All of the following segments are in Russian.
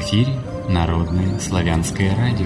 эфире Народное славянское радио.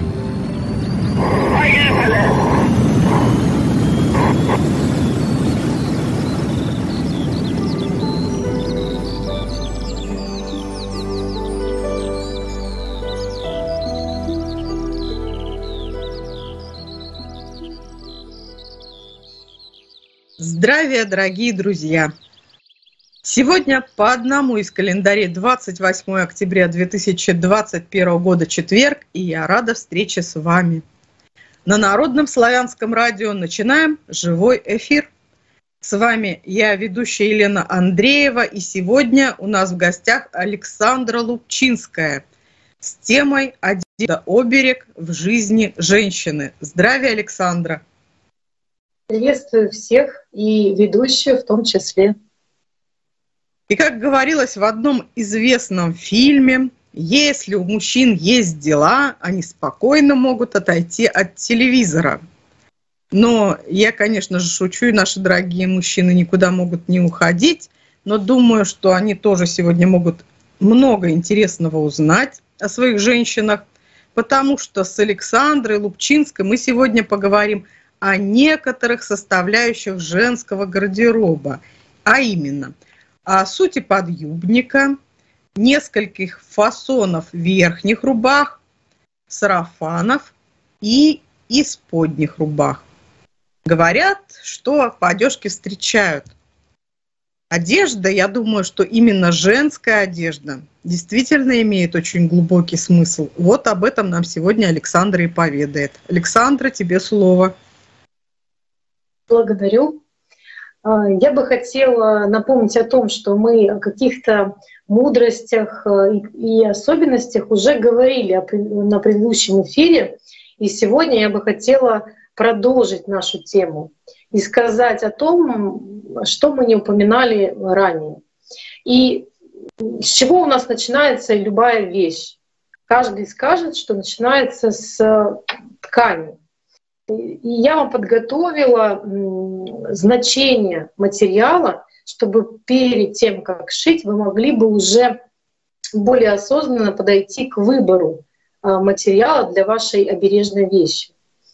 Здравия, дорогие друзья! Сегодня по одному из календарей 28 октября 2021 года четверг, и я рада встрече с вами. На Народном славянском радио начинаем живой эфир. С вами я, ведущая Елена Андреева, и сегодня у нас в гостях Александра Лупчинская с темой «Одежда оберег в жизни женщины». Здравия, Александра! Приветствую всех и ведущую в том числе. И как говорилось в одном известном фильме, если у мужчин есть дела, они спокойно могут отойти от телевизора. Но я, конечно же, шучу, и наши дорогие мужчины никуда могут не уходить, но думаю, что они тоже сегодня могут много интересного узнать о своих женщинах, потому что с Александрой Лупчинской мы сегодня поговорим о некоторых составляющих женского гардероба, а именно о сути подъюбника, нескольких фасонов верхних рубах, сарафанов и исподних рубах. Говорят, что по одежке встречают. Одежда, я думаю, что именно женская одежда действительно имеет очень глубокий смысл. Вот об этом нам сегодня Александра и поведает. Александра, тебе слово. Благодарю. Я бы хотела напомнить о том, что мы о каких-то мудростях и особенностях уже говорили на предыдущем эфире. И сегодня я бы хотела продолжить нашу тему и сказать о том, что мы не упоминали ранее. И с чего у нас начинается любая вещь? Каждый скажет, что начинается с ткани. И я вам подготовила значение материала, чтобы перед тем, как шить, вы могли бы уже более осознанно подойти к выбору материала для вашей обережной вещи.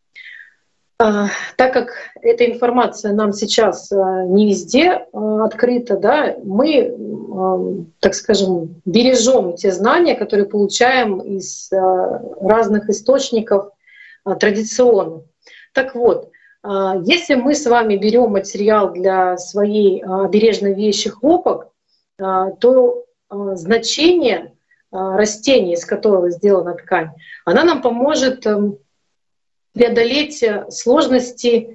Так как эта информация нам сейчас не везде открыта, да, мы, так скажем, бережем те знания, которые получаем из разных источников традиционных. Так вот, если мы с вами берем материал для своей обережной вещи хлопок, то значение растения, из которого сделана ткань, она нам поможет преодолеть сложности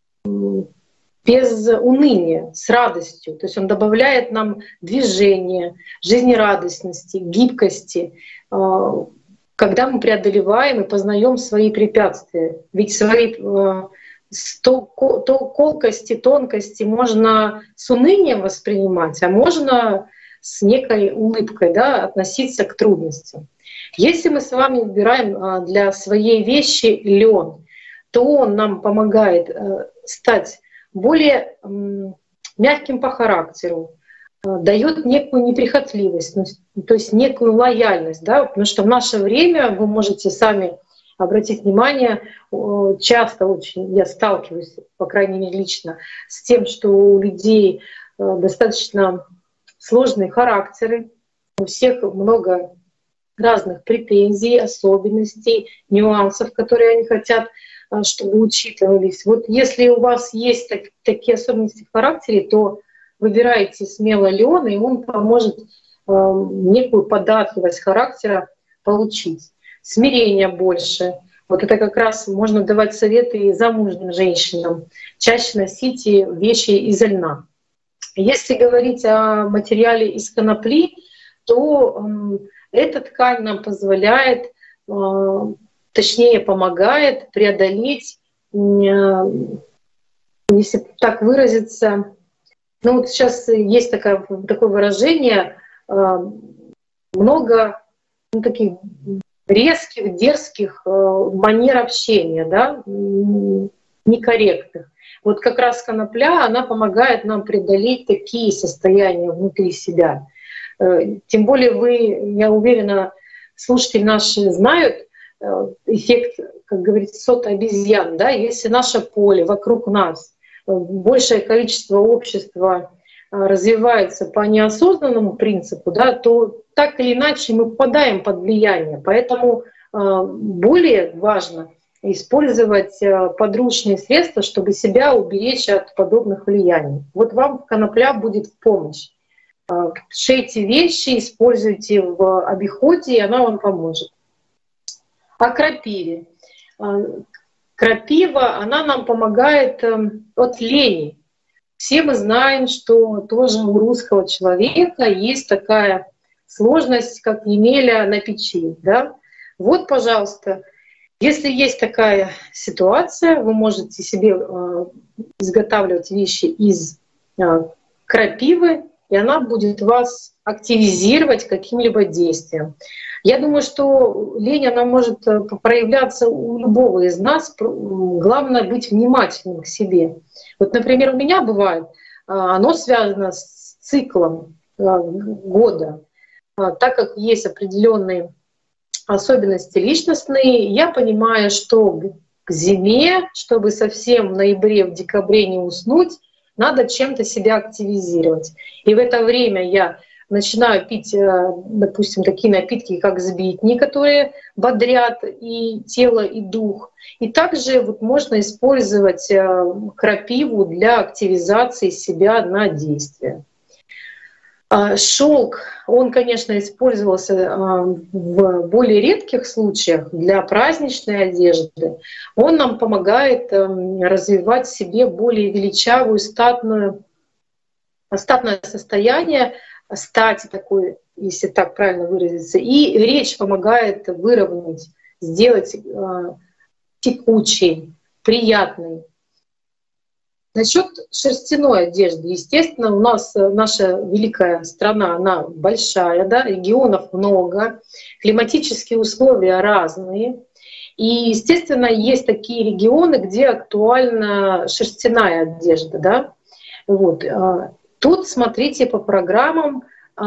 без уныния, с радостью. То есть он добавляет нам движения, жизнерадостности, гибкости, когда мы преодолеваем и познаем свои препятствия. Ведь свои колкости, тонкости можно с унынием воспринимать, а можно с некой улыбкой, да, относиться к трудностям. Если мы с вами выбираем для своей вещи лен, то он нам помогает стать более мягким по характеру, дает некую неприхотливость, то есть некую лояльность, да, потому что в наше время, вы можете сами обратить внимание, часто очень я сталкиваюсь, по крайней мере лично, с тем, что у людей достаточно сложные характеры, у всех много разных претензий, особенностей, нюансов, которые они хотят, чтобы учитывались. Вот если у вас есть такие особенности в характере, то выбирайте смело лен, и он поможет некую податливость характера получить. Смирение больше. Вот это как раз можно давать советы и замужним женщинам. Чаще носите вещи из льна. Если говорить о материале из конопли, то эта ткань нам позволяет, точнее помогает преодолеть, если так выразиться, ну вот сейчас есть такое выражение, много таких резких, дерзких манер общения, да, некорректных. Вот как раз конопля, она помогает нам преодолеть такие состояния внутри себя. Тем более вы, я уверена, слушатели наши знают эффект, как говорится, сота обезьян. Да? Если наше поле вокруг нас, большее количество общества развивается по неосознанному принципу, да, то так или иначе мы попадаем под влияние. Поэтому более важно использовать подручные средства, чтобы себя уберечь от подобных влияний. Вот вам конопля будет в помощь. Шейте вещи, используйте в обиходе, и она вам поможет. О крапиве. Крапива, она нам помогает от лени. Все мы знаем, что тоже у русского человека есть такая сложность, как емеля на печи. Да? Вот, пожалуйста, если есть такая ситуация, вы можете себе изготавливать вещи из крапивы, и она будет вас активизировать каким-либо действием. Я думаю, что лень, она может проявляться у любого из нас. Главное быть внимательным к себе. Вот, например, у меня бывает, оно связано с циклом года. Так как есть определенные особенности личностные, я понимаю, что к зиме, чтобы совсем в ноябре, в декабре не уснуть, надо чем-то себя активизировать. И в это время я начинаю пить, допустим, такие напитки, как сбитни, которые бодрят и тело, и дух. И также вот можно использовать крапиву для активизации себя на действие. Шелк, он, конечно, использовался в более редких случаях для праздничной одежды. Он нам помогает развивать в себе более величавую статное состояние, стать такой, если так правильно выразиться. И речь помогает выровнять, сделать текучей, приятной. Насчет шерстяной одежды, естественно, у нас наша великая страна, она большая, да, регионов много, климатические условия разные. И, естественно, есть такие регионы, где актуальна шерстяная одежда. Да? Вот. Тут смотрите по программам,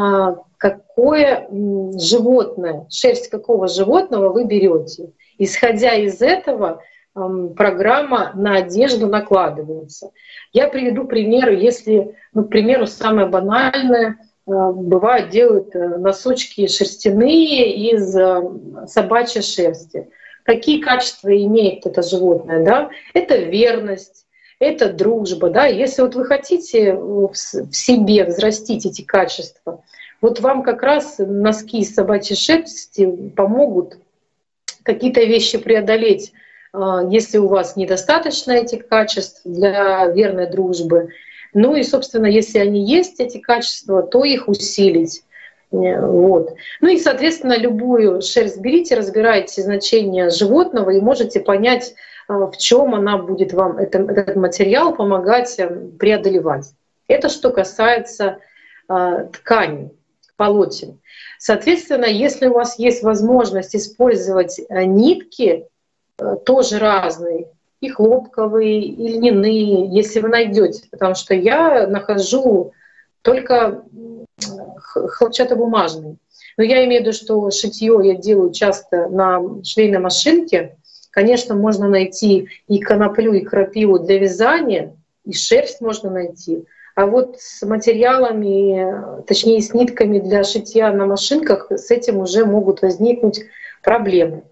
какое животное, шерсть какого животного вы берете. Исходя из этого, программа на одежду накладывается. Я приведу примеры, если, ну, к примеру, самое банальное, бывает, делают носочки шерстяные из собачьей шерсти. Какие качества имеет это животное? Да? Это верность, это дружба. Да? Если вот вы хотите в себе взрастить эти качества, вот вам как раз носки из собачьей шерсти помогут какие-то вещи преодолеть, если у вас недостаточно этих качеств для верной дружбы. Ну и, собственно, если они есть, эти качества, то их усилить. Вот. Ну и, соответственно, любую шерсть берите, разбирайте значение животного и можете понять, в чем она будет вам, этот материал, помогать преодолевать. Это что касается тканей, полотен. Соответственно, если у вас есть возможность использовать нитки, тоже разные, и хлопковые, и льняные, если вы найдете, потому что я нахожу только хлопчатобумажные. Но я имею в виду, что шитье я делаю часто на швейной машинке. Конечно, можно найти и коноплю, и крапиву для вязания, и шерсть можно найти. А вот с материалами, точнее с нитками для шитья на машинках, с этим уже могут возникнуть проблемы.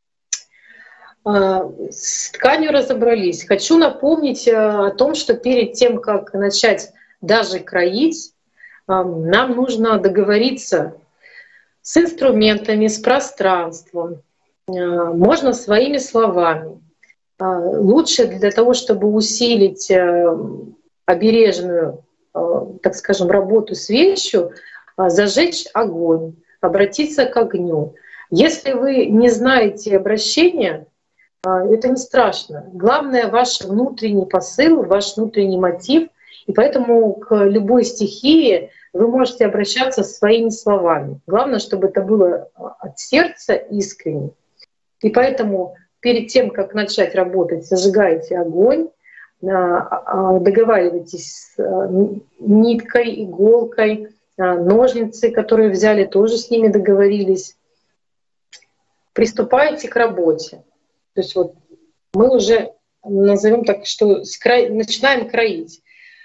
С тканью разобрались. Хочу напомнить о том, что перед тем, как начать даже кроить, нам нужно договориться с инструментами, с пространством. Можно своими словами. Лучше для того, чтобы усилить обережную, так скажем, работу с вещью, зажечь огонь, обратиться к огню. Если вы не знаете обращения, это не страшно. Главное — ваш внутренний посыл, ваш внутренний мотив. И поэтому к любой стихии вы можете обращаться своими словами. Главное, чтобы это было от сердца искренне. И поэтому перед тем, как начать работать, зажигаете огонь, договаривайтесь с ниткой, иголкой, ножницы, которые взяли, тоже с ними договорились. приступаете к работе. То есть вот мы уже, назовем так, что начинаем кроить.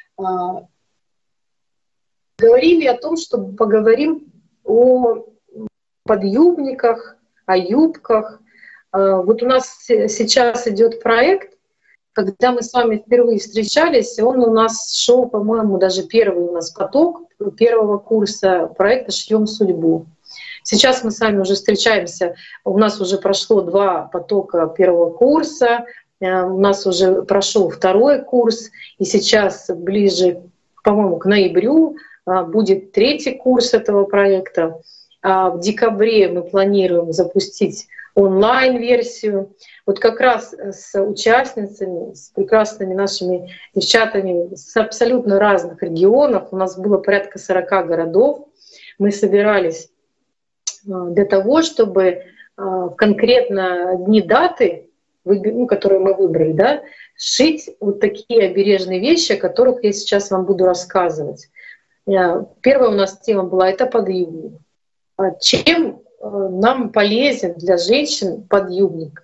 Говорили о том, что поговорим о подъюбниках, о юбках. Вот у нас сейчас идет проект, когда мы с вами впервые встречались, он у нас шел, по-моему, даже первый у нас поток первого курса проекта «Шьем судьбу». Сейчас мы с вами уже встречаемся, у нас уже прошло 2 потока первого курса, у нас уже прошел 2-й курс, и сейчас ближе, по-моему, к ноябрю будет 3-й курс этого проекта. А в декабре мы планируем запустить онлайн-версию. Вот как раз с участницами, с прекрасными нашими девчатами с абсолютно разных регионов, у нас было порядка 40 городов, мы собирались для того, чтобы конкретно дни, даты, которые мы выбрали, да, шить вот такие обережные вещи, о которых я сейчас вам буду рассказывать. Первая у нас тема была — это подъюбник. Чем нам полезен для женщин подъюбник?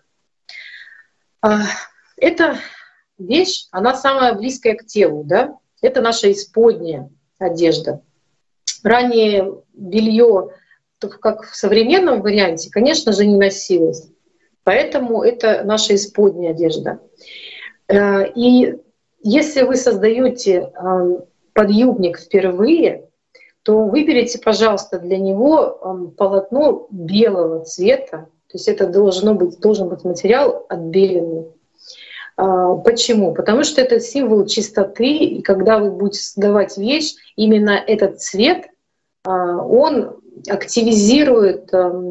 Эта вещь, она самая близкая к телу, да? Это наша исподняя одежда. Ранее белье, как в современном варианте, конечно же, не носилось. Поэтому это наша исподняя одежда. И если вы создаете подъюбник впервые, то выберите, пожалуйста, для него полотно белого цвета. То есть это должен быть материал отбеленный. Почему? Потому что это символ чистоты, и когда вы будете создавать вещь, именно этот цвет, он активизирует,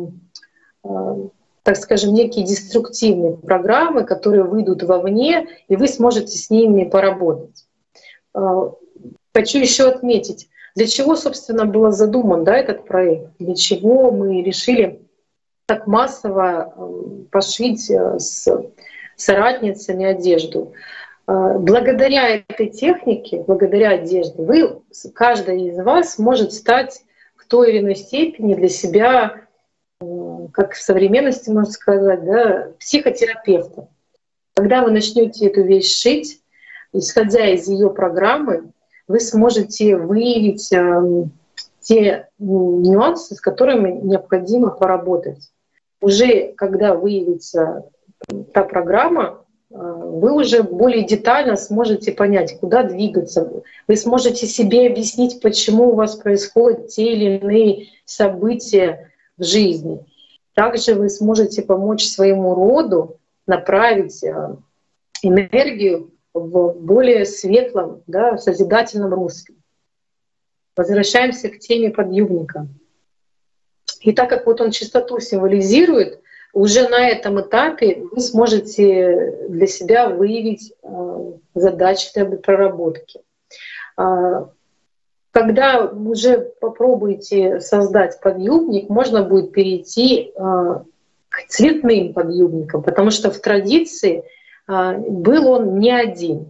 так скажем, некие деструктивные программы, которые выйдут вовне, и вы сможете с ними поработать. Хочу еще отметить, для чего, собственно, был задуман, да, этот проект, для чего мы решили так массово пошить с соратницами одежду. Благодаря этой технике, благодаря одежде, каждая из вас может стать в той или иной степени для себя, как в современности можно сказать, да, психотерапевтом. Когда вы начнете эту вещь шить, исходя из ее программы, вы сможете выявить те нюансы, с которыми необходимо поработать. Уже когда выявится та программа, вы уже более детально сможете понять, куда двигаться. Вы сможете себе объяснить, почему у вас происходят те или иные события в жизни. Также вы сможете помочь своему роду направить энергию в более светлом, да, созидательном русле. Возвращаемся к теме подъюбника. И так как вот он чистоту символизирует, уже на этом этапе вы сможете для себя выявить задачи для проработки. Когда уже попробуете создать подъюбник, можно будет перейти к цветным подъюбникам, потому что в традиции был он не один.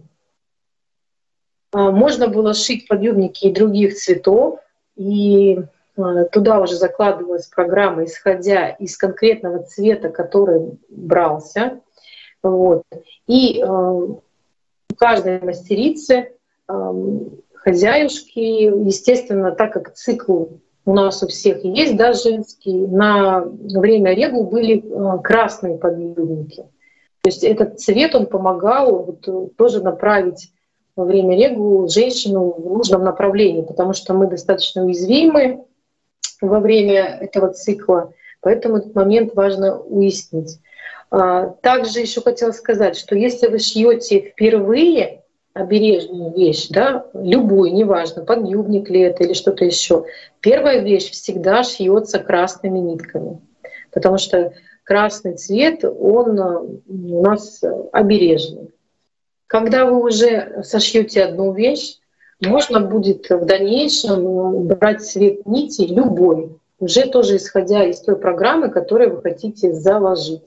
Можно было шить подъюбники и других цветов, и туда уже закладывалась программа, исходя из конкретного цвета, который брался. Вот. И у каждой мастерицы, хозяюшки, естественно, так как цикл у нас у всех есть, да, женский, на время регул были красные подъюбники. То есть этот цвет, он помогал вот тоже направить во время регул женщину в нужном направлении, потому что мы достаточно уязвимы во время этого цикла, поэтому этот момент важно уяснить. Также еще хотела сказать, что если вы шьете впервые обережную вещь, да, любую, неважно, подъюбник ли это или что-то еще, первая вещь всегда шьется красными нитками, потому что красный цвет, он у нас обережный. Когда вы уже сошьете одну вещь, можно будет в дальнейшем брать цвет нити любой, уже тоже исходя из той программы, которую вы хотите заложить.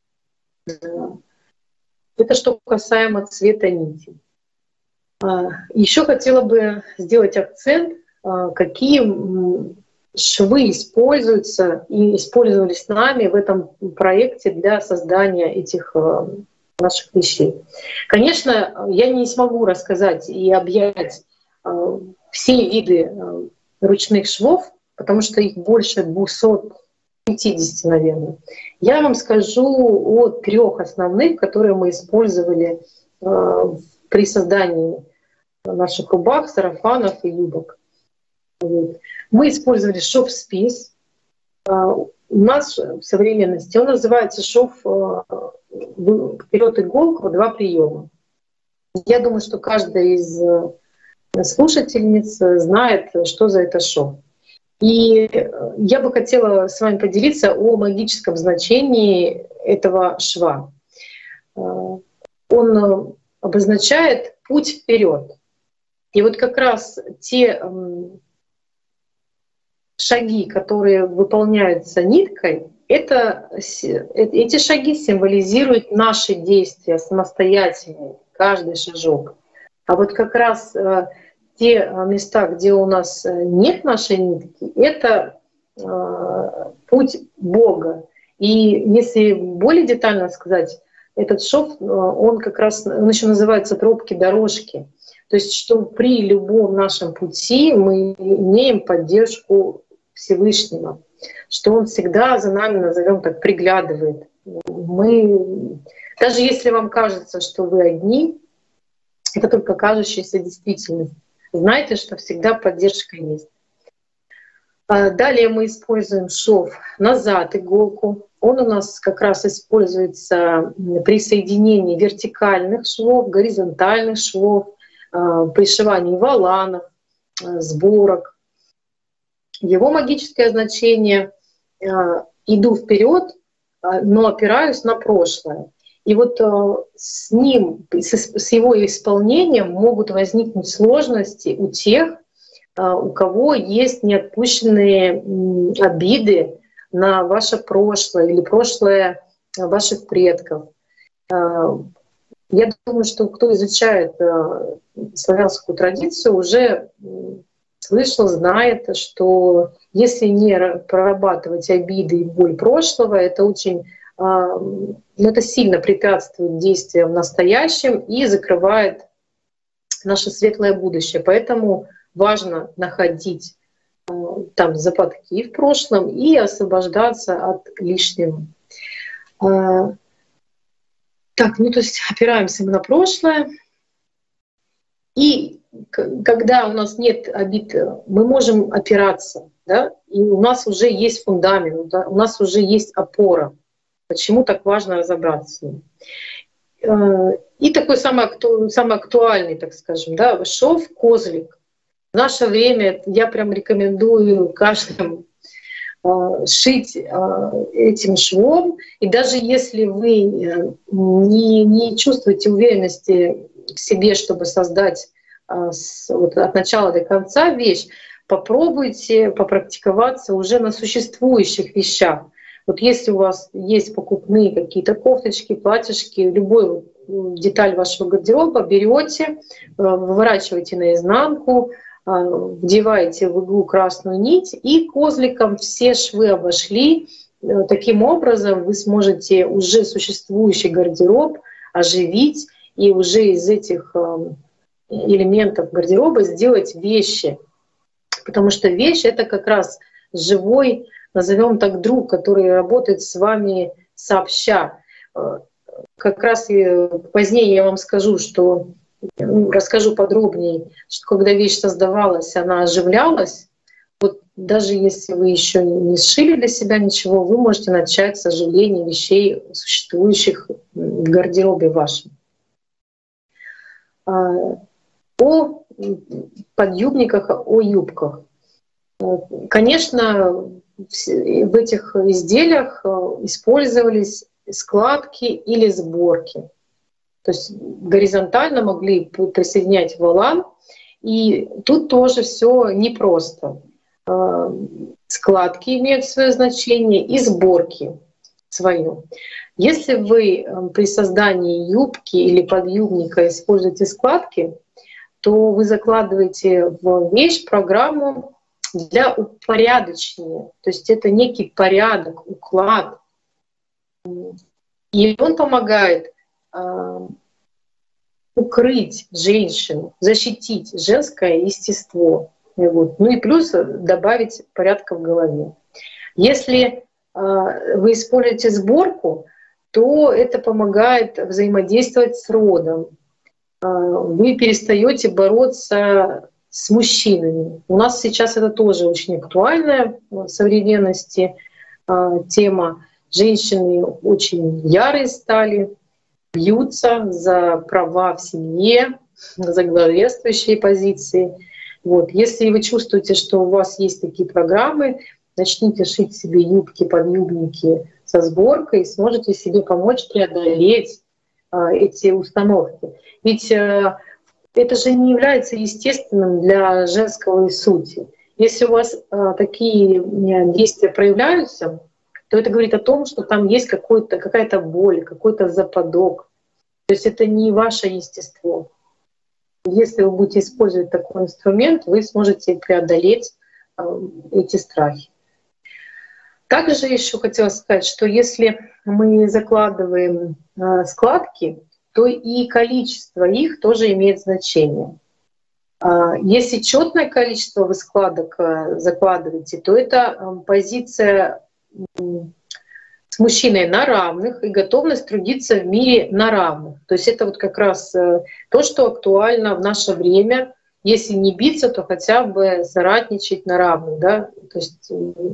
Это что касаемо цвета нити. Еще хотела бы сделать акцент, какие швы используются и использовались нами в этом проекте для создания этих наших вещей. Конечно, я не смогу рассказать и объять все виды ручных швов, потому что их больше 250, наверное. Я вам скажу о 3 основных, которые мы использовали при создании наших рубах, сарафанов и юбок. Мы использовали шов-спиц. У нас в современности он называется шов вперед иголку, 2 приема. Я думаю, что каждая из слушательниц знает, что за это шов. И я бы хотела с вами поделиться о магическом значении этого шва. Он обозначает путь вперед. И вот как раз те шаги, которые выполняются ниткой, эти шаги символизируют наши действия самостоятельные, каждый шажок. А вот как раз те места, где у нас нет нашей нитки, это путь Бога. И если более детально сказать, этот шов, он как раз, он еще называется тропки-дорожки. То есть, что при любом нашем пути мы имеем поддержку Всевышнего, что Он всегда за нами, назовем так, приглядывает. Даже если вам кажется, что вы одни, это только кажущаяся действительность. Знайте, что всегда поддержка есть. Далее мы используем шов назад, иголку. Он у нас как раз используется при соединении вертикальных швов, горизонтальных швов, пришивании воланов, сборок. Его магическое значение — иду вперед, но опираюсь на прошлое. И вот с ним, с его исполнением могут возникнуть сложности у тех, у кого есть неотпущенные обиды на ваше прошлое или прошлое ваших предков. Я думаю, что кто изучает славянскую традицию, уже слышал, знает, что если не прорабатывать обиды и боль прошлого, это очень, это сильно препятствует действиям в настоящем и закрывает наше светлое будущее. Поэтому важно находить там западки в прошлом и освобождаться от лишнего. Так, ну то есть опираемся мы на прошлое. И когда у нас нет обид, мы можем опираться, да? И у нас уже есть фундамент, да? У нас уже есть опора. Почему так важно разобраться с ним? И такой самый актуальный, так скажем, да, шов козлик. В наше время я прям рекомендую каждому шить этим швом. И даже если вы не чувствуете уверенности в себе, чтобы создать вот от начала до конца вещь, попробуйте попрактиковаться уже на существующих вещах. Вот если у вас есть покупные какие-то кофточки, платьишки, любую деталь вашего гардероба берете, выворачиваете наизнанку, вдеваете в иглу красную нить и козликом все швы обошли. Таким образом вы сможете уже существующий гардероб оживить и уже из этих элементов гардероба сделать вещи. Потому что вещь — это как раз живой, назовем так, друг, который работает с вами сообща. Как раз и позднее я вам скажу, что расскажу подробнее, что когда вещь создавалась, она оживлялась. Вот даже если вы еще не сшили для себя ничего, вы можете начать с оживления вещей, существующих в гардеробе вашем. О подъюбниках, о юбках. Конечно, в этих изделиях использовались складки или сборки. То есть горизонтально могли присоединять волан, и тут тоже все непросто. Складки имеют свое значение и сборки свое. Если вы при создании юбки или подъюбника используете складки, то вы закладываете в вещь программу для упорядочения. То есть это некий порядок, уклад. И он помогает укрыть женщину, защитить женское естество. Вот. Ну и плюс добавить порядка в голове. Если вы используете сборку, то это помогает взаимодействовать с родом. Вы перестаете бороться с мужчинами. У нас сейчас это тоже очень актуальная в современности тема. Женщины очень ярые стали, бьются за права в семье, за главенствующие позиции. Вот. Если вы чувствуете, что у вас есть такие программы, начните шить себе юбки, подъюбники со сборкой, и сможете себе помочь преодолеть эти установки. Ведь это же не является естественным для женской сути. Если у вас такие действия проявляются, то это говорит о том, что там есть какая-то боль, какой-то западок. То есть это не ваше естество. Если вы будете использовать такой инструмент, вы сможете преодолеть эти страхи. Также еще хотела сказать, что если мы закладываем складки, то и количество их тоже имеет значение. Если четное количество вы складок закладываете, то это позиция с мужчиной на равных и готовность трудиться в мире на равных. То есть это вот как раз то, что актуально в наше время. Если не биться, то хотя бы соратничать на равных, да? То есть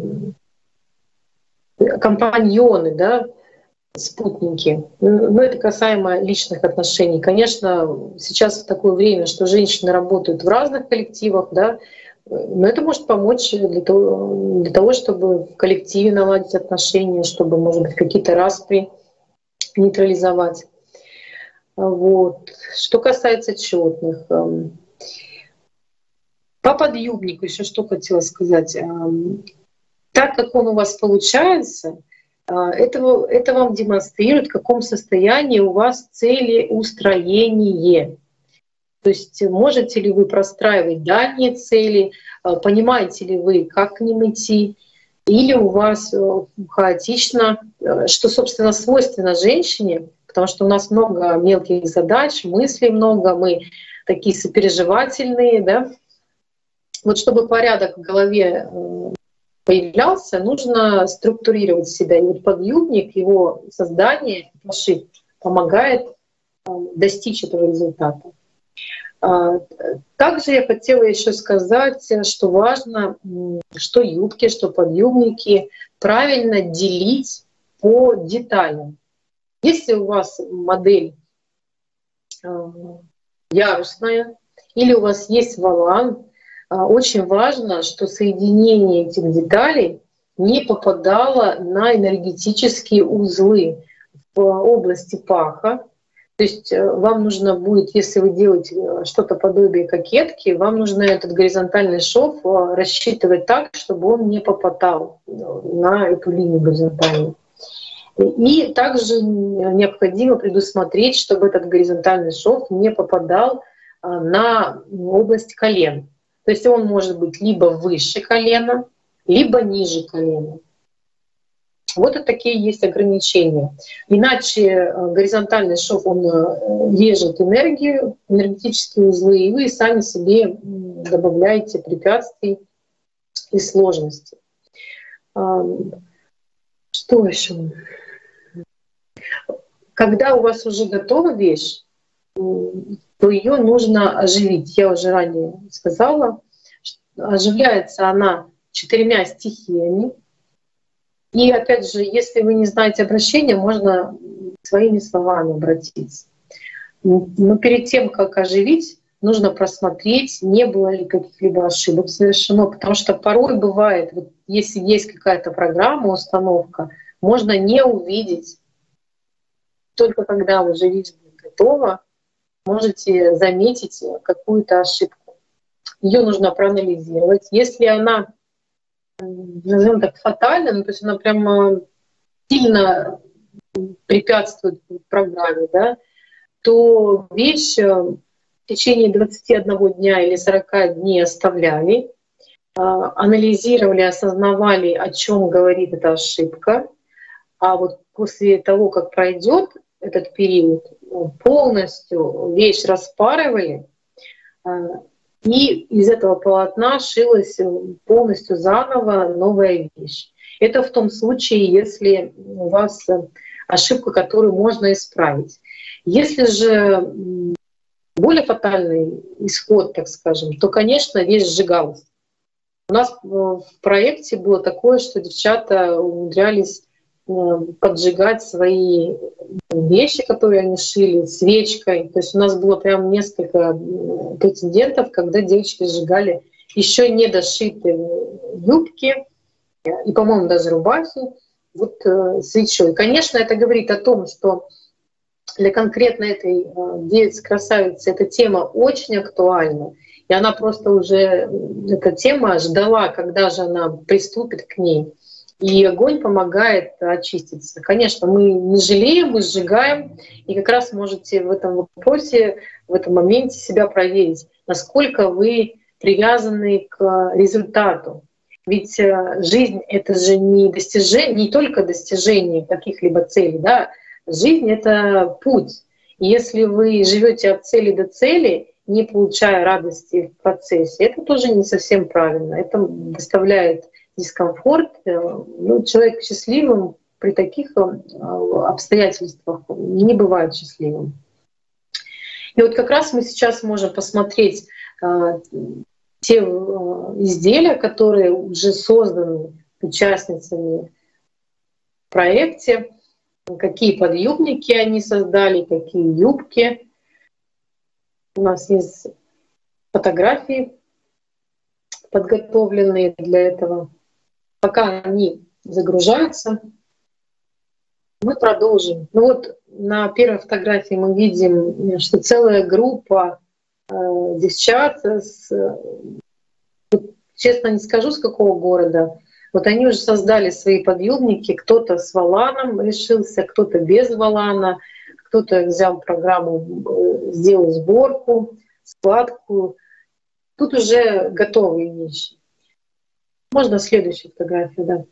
компаньоны, да, спутники. Но это касаемо личных отношений. Конечно, сейчас в такое время, что женщины работают в разных коллективах, да, но это может помочь для того, чтобы в коллективе наладить отношения, чтобы, может быть, какие-то распри нейтрализовать. Вот. Что касается четных. По подъюбнику еще что хотела сказать. Так как он у вас получается, это вам демонстрирует, в каком состоянии у вас целеустроение. То есть можете ли вы простраивать дальние цели, понимаете ли вы, как к ним идти, или у вас хаотично, что, собственно, свойственно женщине, потому что у нас много мелких задач, мыслей много, мы такие сопереживательные, да. Вот чтобы порядок в голове появлялся, нужно структурировать себя. И вот подъюбник, его создание, пошив, помогает достичь этого результата. Также я хотела еще сказать, что важно, что юбки, что подъюбники правильно делить по деталям. Если у вас модель ярусная или у вас есть волан, очень важно, что соединение этих деталей не попадало на энергетические узлы в области паха. То есть вам нужно будет, если вы делаете что-то подобие кокетки, вам нужно этот горизонтальный шов рассчитывать так, чтобы он не попадал на эту линию горизонтальную. И также необходимо предусмотреть, чтобы этот горизонтальный шов не попадал на область колен. То есть он может быть либо выше колена, либо ниже колена. Вот и такие есть ограничения. Иначе горизонтальный шов, он режет энергию, энергетические узлы, и вы сами себе добавляете препятствий и сложностей. Что еще? Когда у вас уже готова вещь, то ее нужно оживить. Я уже ранее сказала, оживляется она 4 стихиями. И опять же, если вы не знаете обращения, можно своими словами обратиться. Но перед тем, как оживить, нужно просмотреть, не было ли каких-либо ошибок совершено, потому что порой бывает, вот если есть какая-то программа, установка, можно не увидеть. Только когда уже вещь будет готова, можете заметить какую-то ошибку. Ее нужно проанализировать. Если она, назовем так, фатальна, ну, то есть она прямо сильно препятствует программе, да, то вещь в течение 21 дня или 40 дней оставляли. анализировали, осознавали, о чем говорит эта ошибка, а вот после того, как пройдет этот период, полностью вещь распарывали, и из этого полотна шилась полностью заново новая вещь. Это в том случае, если у вас ошибка, которую можно исправить. Если же более фатальный исход, так скажем, то, конечно, вещь сжигалась. У нас в проекте было такое, что девчата умудрялись поджигать свои вещи, которые они шили, свечкой. То есть у нас было прям несколько прецедентов, когда девочки сжигали еще не дошитые юбки и, по-моему, даже рубахи вот свечой. Конечно, это говорит о том, что для конкретно этой девицы-красавицы эта тема очень актуальна. И она просто уже, эта тема ждала, когда же она приступит к ней. И огонь помогает очиститься. Конечно, мы не жалеем, мы сжигаем. И как раз можете в этом вопросе, в этом моменте себя проверить, насколько вы привязаны к результату. Ведь жизнь — это же не достижение, не только достижение каких-либо целей. Да? Жизнь — это путь. И если вы живете от цели до цели, не получая радости в процессе, это тоже не совсем правильно. Это доставляет дискомфорт. Ну, человек счастливым при таких обстоятельствах не бывает счастливым. И вот как раз мы сейчас можем посмотреть те изделия, которые уже созданы участницами в проекте, какие подъюбники они создали, какие юбки. У нас есть фотографии, подготовленные для этого. Пока они загружаются, мы продолжим. Ну вот на первой фотографии мы видим, что целая группа девчат, честно не скажу, с какого города, вот они уже создали свои подъюбники, кто-то с воланом решился, кто-то без волана, кто-то взял программу, сделал сборку, складку. Тут уже готовые вещи. Можно следующую фотографию, да.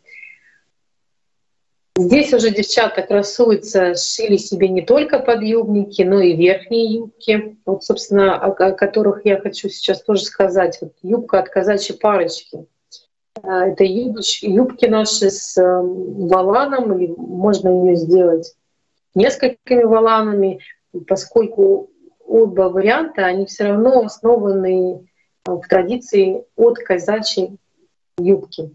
Здесь уже девчата красуются, сшили себе не только подъюбники, но и верхние юбки. Вот, собственно, о которых я хочу сейчас тоже сказать. Вот юбка от казачьей парочки. Это юбки наши с воланом, или можно ее сделать несколькими воланами, поскольку оба варианта, они все равно основаны в традиции от казачьей юбки.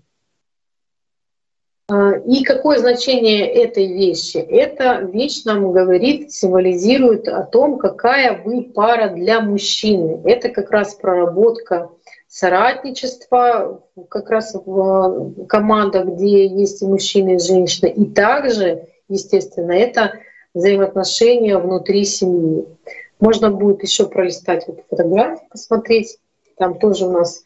И какое значение этой вещи? Эта вещь нам говорит, символизирует о том, какая вы пара для мужчины. Это как раз проработка соратничества, как раз в командах, где есть и мужчины, и женщины. И также, естественно, это взаимоотношения внутри семьи. Можно будет еще пролистать вот фотографии, посмотреть. Там тоже у нас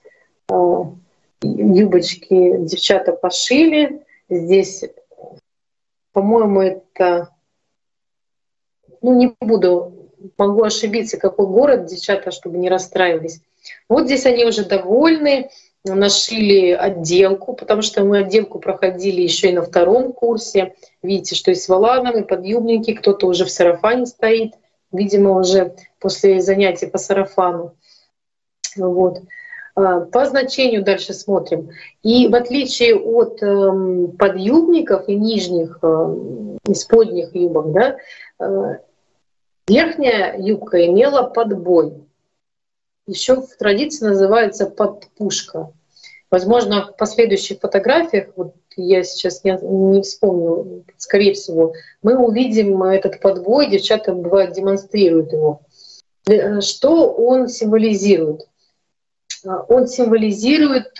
юбочки девчата пошили. Здесь, по-моему, это, ну не буду, могу ошибиться, какой город, девчата, чтобы не расстраивались. Вот здесь они уже довольны, нашили отделку, потому что мы отделку проходили еще и на втором курсе. Видите, что есть воланом и подъюбники, кто-то уже в сарафане стоит, видимо, уже после занятий по сарафану. Вот. По значению дальше смотрим. И в отличие от подъюбников и нижних, исподних юбок, да, верхняя юбка имела подбой. Еще в традиции называется подпушка. Возможно, в последующих фотографиях, вот я сейчас не вспомню, скорее всего, мы увидим этот подбой, девчата бывает демонстрируют его. Что он символизирует? Он символизирует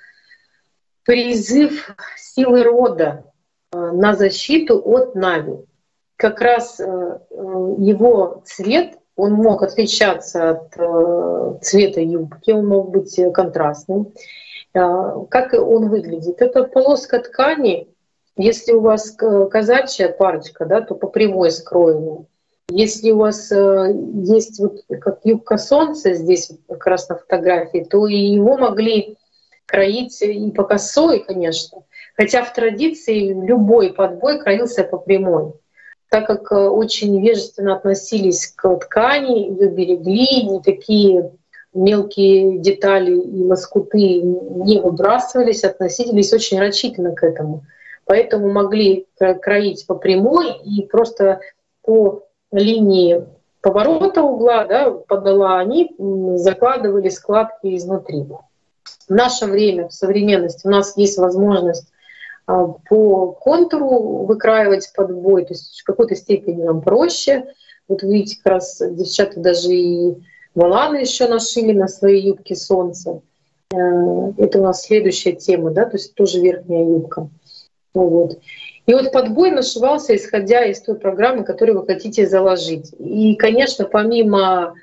призыв силы рода на защиту от Нави. Как раз его цвет, он мог отличаться от цвета юбки, он мог быть контрастным. Как он выглядит? Это полоска ткани. Если у вас казачья парочка, да, то по прямой скроенной. Если у вас есть вот как юбка солнца здесь как раз на фотографии, то и его могли кроить и по косой, конечно. Хотя в традиции любой подбой краился по прямой. Так как очень невежественно относились к ткани, ее берегли, никакие мелкие детали и лоскуты не выбрасывались, относились очень рачительно к этому. Поэтому могли кроить по прямой и просто по линии поворота угла, да, подола, они закладывали складки изнутри. В наше время, в современности, у нас есть возможность по контуру выкраивать подбой, то есть в какой-то степени нам проще. Вот видите, как раз девчата даже и воланы еще нашили на свои юбки солнца. Это у нас следующая тема, да, то есть тоже верхняя юбка. Вот. И вот подбой нашивался, исходя из той программы, которую вы хотите заложить. И, конечно, помимо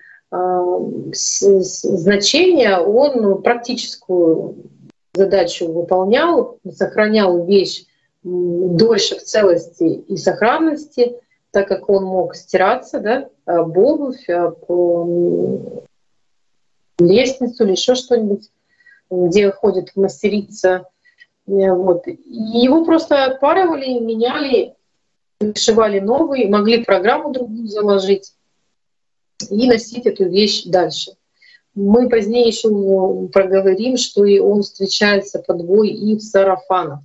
значения, он практическую задачу выполнял, сохранял вещь дольше в целости и сохранности, так как он мог стираться, да, об обувь, об лестницу или еще что-нибудь, где ходит мастерица. Вот. И его просто отпарывали, меняли, сшивали новый, могли программу другую заложить и носить эту вещь дальше. Мы позднее еще проговорим, что и он встречается подбой и в сарафанах.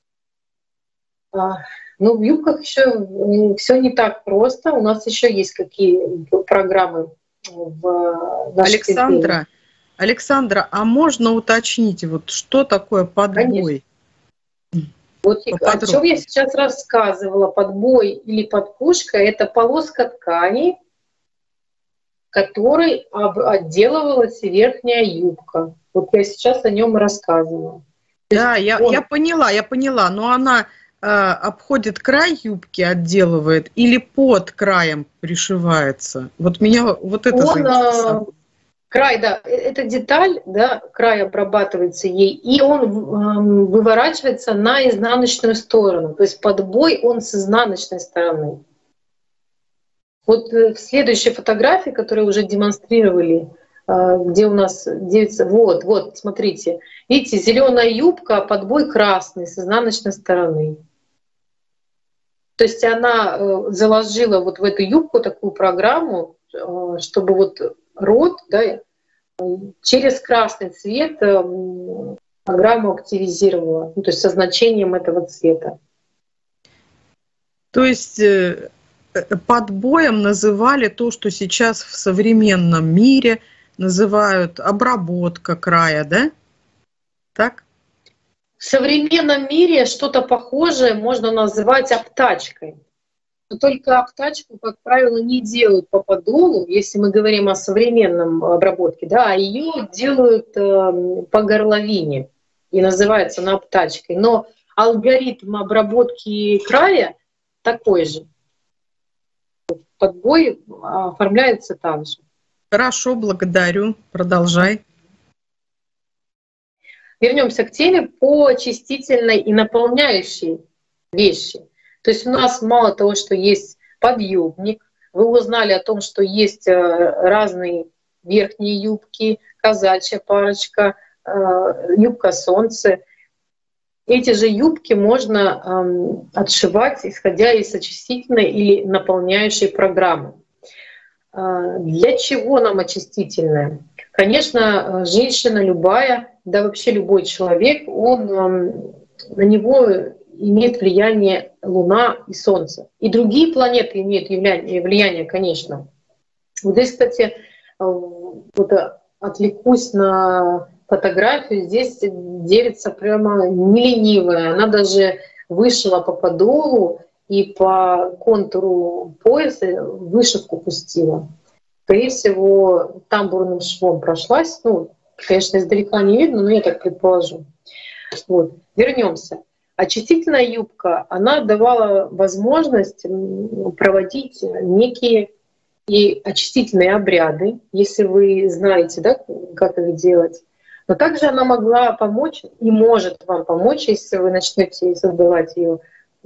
Но в юбках еще все не так просто. У нас еще есть какие программы в нашей Александра, а можно уточнить, вот что такое подбой? Конечно. Вот о чем я сейчас рассказывала. Подбой или подпушка — это полоска ткани, которой отделывалась верхняя юбка. Вот я сейчас о нем рассказывала. Да, я поняла, но она обходит край юбки, отделывает, или под краем пришивается? Вот меня вот это заинтересовало. Край, да, это деталь, да, край обрабатывается ей, и он выворачивается на изнаночную сторону. То есть подбой, он с изнаночной стороны. Вот в следующей фотографии, которую уже демонстрировали, где у нас девица, вот, смотрите, видите, зеленая юбка, подбой красный с изнаночной стороны. То есть она заложила вот в эту юбку такую программу, чтобы вот рот, да, через красный цвет программу активизировала, то есть со значением этого цвета. То есть подбоем называли то, что сейчас в современном мире называют обработка края, да? Так? В современном мире что-то похожее можно называть обтачкой. Но только обтачку, как правило, не делают по подолу, если мы говорим о современном обработке, да, а ее делают по горловине и называется она обтачкой. Но алгоритм обработки края такой же. Подбой оформляется так же. Хорошо, благодарю. Продолжай. Вернемся к теме по очистительной и наполняющей вещи. То есть у нас мало того, что есть подъюбник, вы узнали о том, что есть разные верхние юбки, казачья парочка, юбка солнце. Эти же юбки можно отшивать, исходя из очистительной или наполняющей программы. Для чего нам очистительная? Конечно, женщина любая, да вообще любой человек, на него имеет влияние Луна и Солнце. И другие планеты имеют влияние, конечно. Вот здесь, кстати, вот отвлекусь на фотографию. Здесь девица прямо не ленивая. Она даже вышила по подолу и по контуру пояса вышивку пустила. Скорее всего, тамбурным швом прошлась. Ну, конечно, издалека не видно, но я так предположу. Вот. Вернемся. Очистительная юбка, она давала возможность проводить некие и очистительные обряды, если вы знаете, да, как их делать. Но также она могла помочь и может вам помочь, если вы начнете создавать ее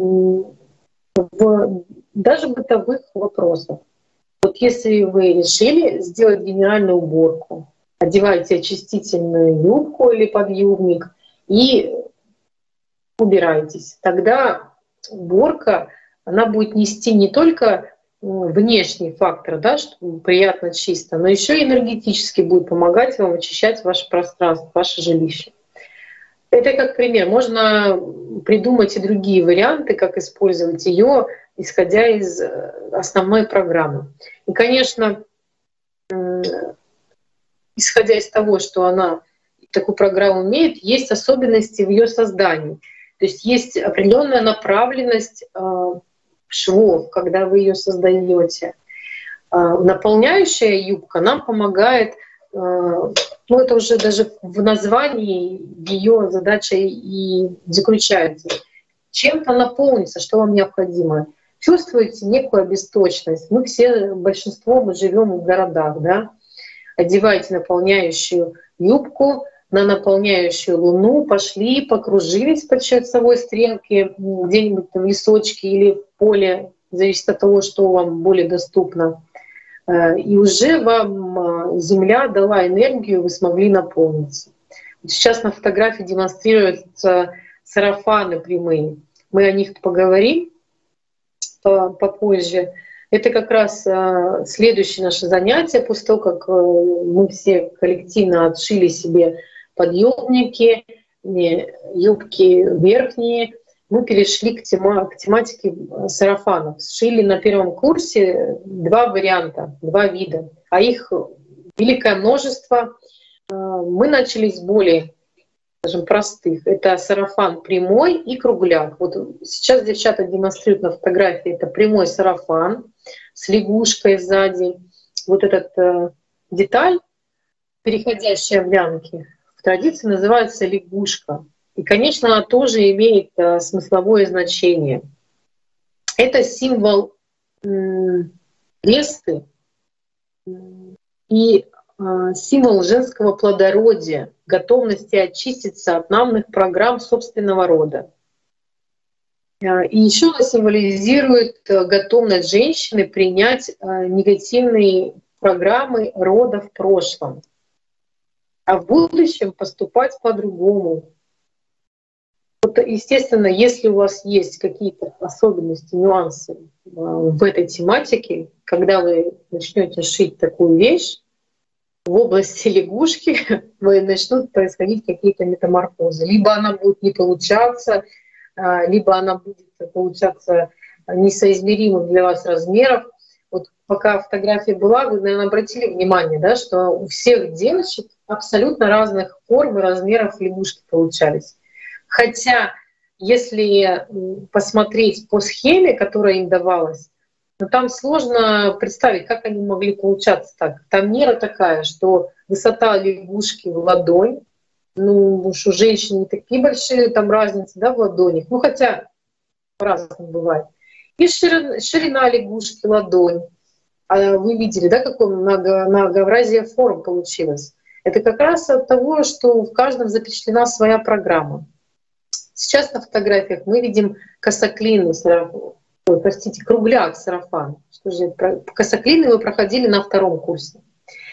в даже бытовых вопросах. Вот если вы решили сделать генеральную уборку, одевайте очистительную юбку или подъюбник и убирайтесь. Тогда уборка, она будет нести не только внешний фактор, да, что приятно чисто, но еще и энергетически будет помогать вам очищать ваше пространство, ваше жилище. Это как пример. Можно придумать и другие варианты, как использовать ее, исходя из основной программы. И, конечно, исходя из того, что она такую программу имеет, есть особенности в ее создании. То есть есть определенная направленность швов, когда вы ее создаете. Наполняющая юбка нам помогает, ну это уже даже в названии ее задача и заключается. Чем-то наполниться, что вам необходимо. Чувствуете некую обесточенность. Мы все, большинство, мы живем в городах, да? Одевайте наполняющую юбку на наполняющую луну, пошли, покружились по часовой стрелке где-нибудь в лесочке или в поле, зависит от того, что вам более доступно. И уже вам Земля дала энергию, вы смогли наполниться. Сейчас на фотографии демонстрируются сарафаны прямые. Мы о них поговорим попозже. Это как раз следующее наше занятие, после того, как мы все коллективно отшили себе подъемники, юбки верхние, мы перешли к тематике сарафанов. Сшили на первом курсе 2 варианта, 2 вида, а их великое множество. Мы начали с более, скажем, простых. Это сарафан прямой и кругляк. Вот сейчас девчата демонстрируют на фотографии. Это прямой сарафан с лягушкой сзади. Вот эта деталь, переходящая в лямки, в традиции называется лягушка. И, конечно, она тоже имеет смысловое значение. Это символ Весты и символ женского плодородия, готовности очиститься от намных программ собственного рода. И еще она символизирует готовность женщины принять негативные программы рода в прошлом, а в будущем поступать по-другому. Вот, естественно, если у вас есть какие-то особенности, нюансы в этой тематике, когда вы начнете шить такую вещь, в области лягушки начнут происходить какие-то метаморфозы. Либо она будет не получаться, либо она будет получаться несоизмеримых для вас размеров. Вот пока фотография была, вы, наверное, обратили внимание, да, что у всех девочек абсолютно разных форм и размеров лягушки получались. Хотя, если посмотреть по схеме, которая им давалась, но там сложно представить, как они могли получаться так. Там мера такая, что высота лягушки в ладонь, ну уж у женщин не такие большие там разницы, да, в ладонях, ну хотя по-разному бывает. И ширина лягушки ладонь. А вы видели, да, какое многообразие форм получилось. Это как раз от того, что в каждом запечатлена своя программа. Сейчас на фотографиях мы видим косоклинный сарафан. Ой, простите, кругляк сарафан. Что же, косоклины мы проходили на 2-м курсе.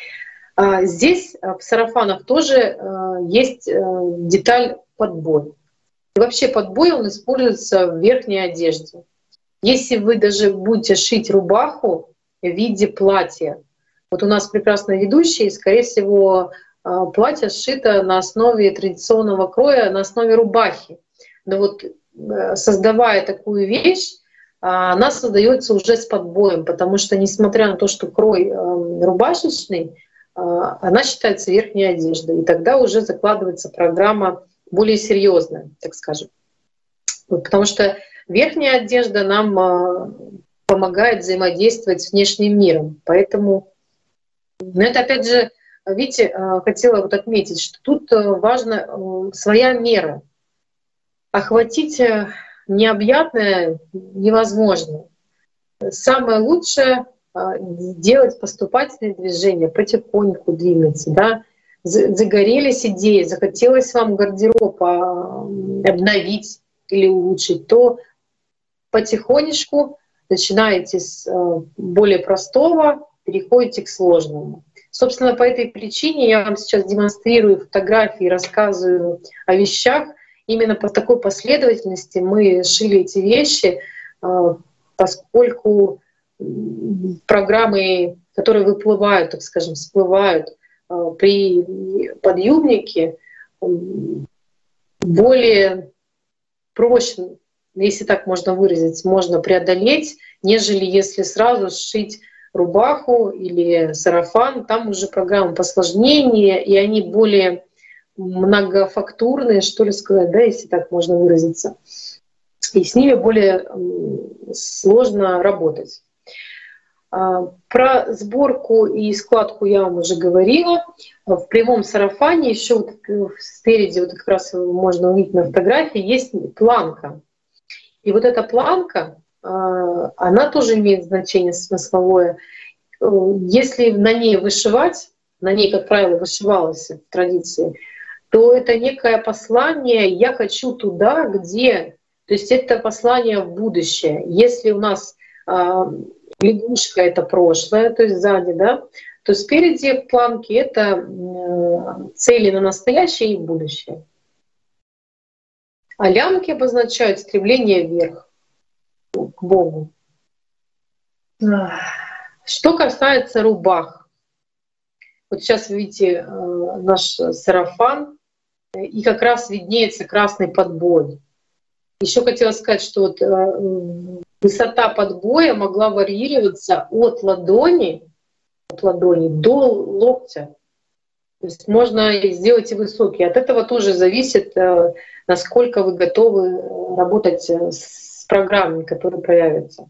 Здесь в сарафанах тоже есть деталь подбой. И вообще подбой он используется в верхней одежде. Если вы даже будете шить рубаху в виде платья, вот у нас прекрасная ведущая, скорее всего, платье сшито на основе традиционного кроя, на основе рубахи. Но вот создавая такую вещь, она создается уже с подбоем, потому что, несмотря на то, что крой рубашечный, она считается верхней одеждой. И тогда уже закладывается программа более серьезная, так скажем. Вот, потому что верхняя одежда нам помогает взаимодействовать с внешним миром. Поэтому, но это опять же, видите, хотела вот отметить, что тут важна своя мера. Охватить необъятное невозможно. Самое лучшее делать поступательные движения, потихоньку двигаться. Да? Загорелись идеи, захотелось вам гардероб обновить или улучшить, то потихонечку начинаете с более простого, переходите к сложному. Собственно, по этой причине я вам сейчас демонстрирую фотографии, рассказываю о вещах. Именно по такой последовательности мы шили эти вещи, поскольку программы, которые выплывают, так скажем, всплывают при подъемнике, более проще, если так можно выразить, можно преодолеть, нежели если сразу сшить рубаху или сарафан. Там уже программы посложнее, и они более многофактурные, что ли сказать, да, если так можно выразиться. И с ними более сложно работать. Про сборку и складку я вам уже говорила. В прямом сарафане еще вот спереди, вот как раз можно увидеть на фотографии, есть планка. И вот эта планка, она тоже имеет значение смысловое. Если на ней вышивать, на ней, как правило, вышивалось в традиции, то это некое послание «я хочу туда, где…». То есть это послание в будущее. Если у нас лягушка — это прошлое, то есть сзади, да, то спереди планки — это цели на настоящее и будущее. А лямки обозначают стремление вверх, к Богу. Что касается рубах. Вот сейчас вы видите наш сарафан, и как раз виднеется красный подбой. Еще хотела сказать, что вот высота подбоя могла варьироваться от ладони до локтя. То есть можно сделать и высокий. От этого тоже зависит, насколько вы готовы работать с программами, которые появятся.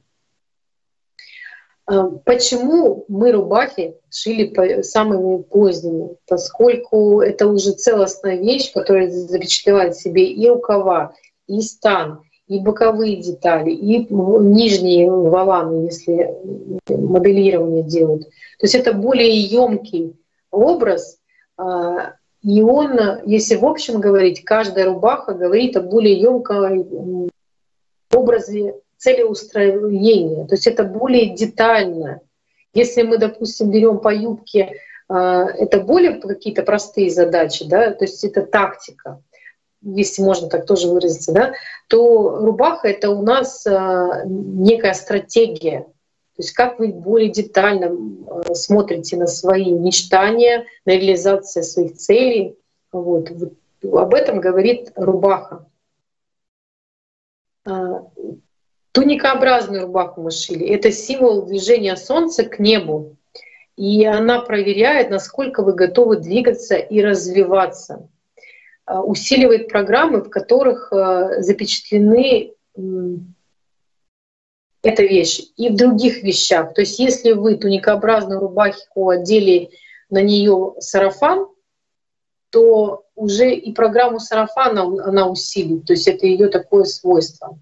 Почему мы рубахи шили самыми поздними? Поскольку это уже целостная вещь, которая запечатлевает в себе и рукава, и стан, и боковые детали, и нижние воланы, если моделирование делают. То есть это более ёмкий образ, и он, если в общем говорить, каждая рубаха говорит о более ёмком образе целеустроения. То есть это более детально. Если мы, допустим, берем по юбке, это более какие-то простые задачи, да, то есть это тактика, если можно так тоже выразиться, да, то рубаха — это у нас некая стратегия. То есть как вы более детально смотрите на свои мечтания, на реализацию своих целей. Вот. Об этом говорит рубаха. Туникообразную рубаху мы шили. Это символ движения Солнца к небу. И она проверяет, насколько вы готовы двигаться и развиваться. Усиливает программы, в которых запечатлены эта вещь. И в других вещах. То есть если вы туникообразную рубаху одели на нее сарафан, то уже и программу сарафана она усилит. То есть это ее такое свойство.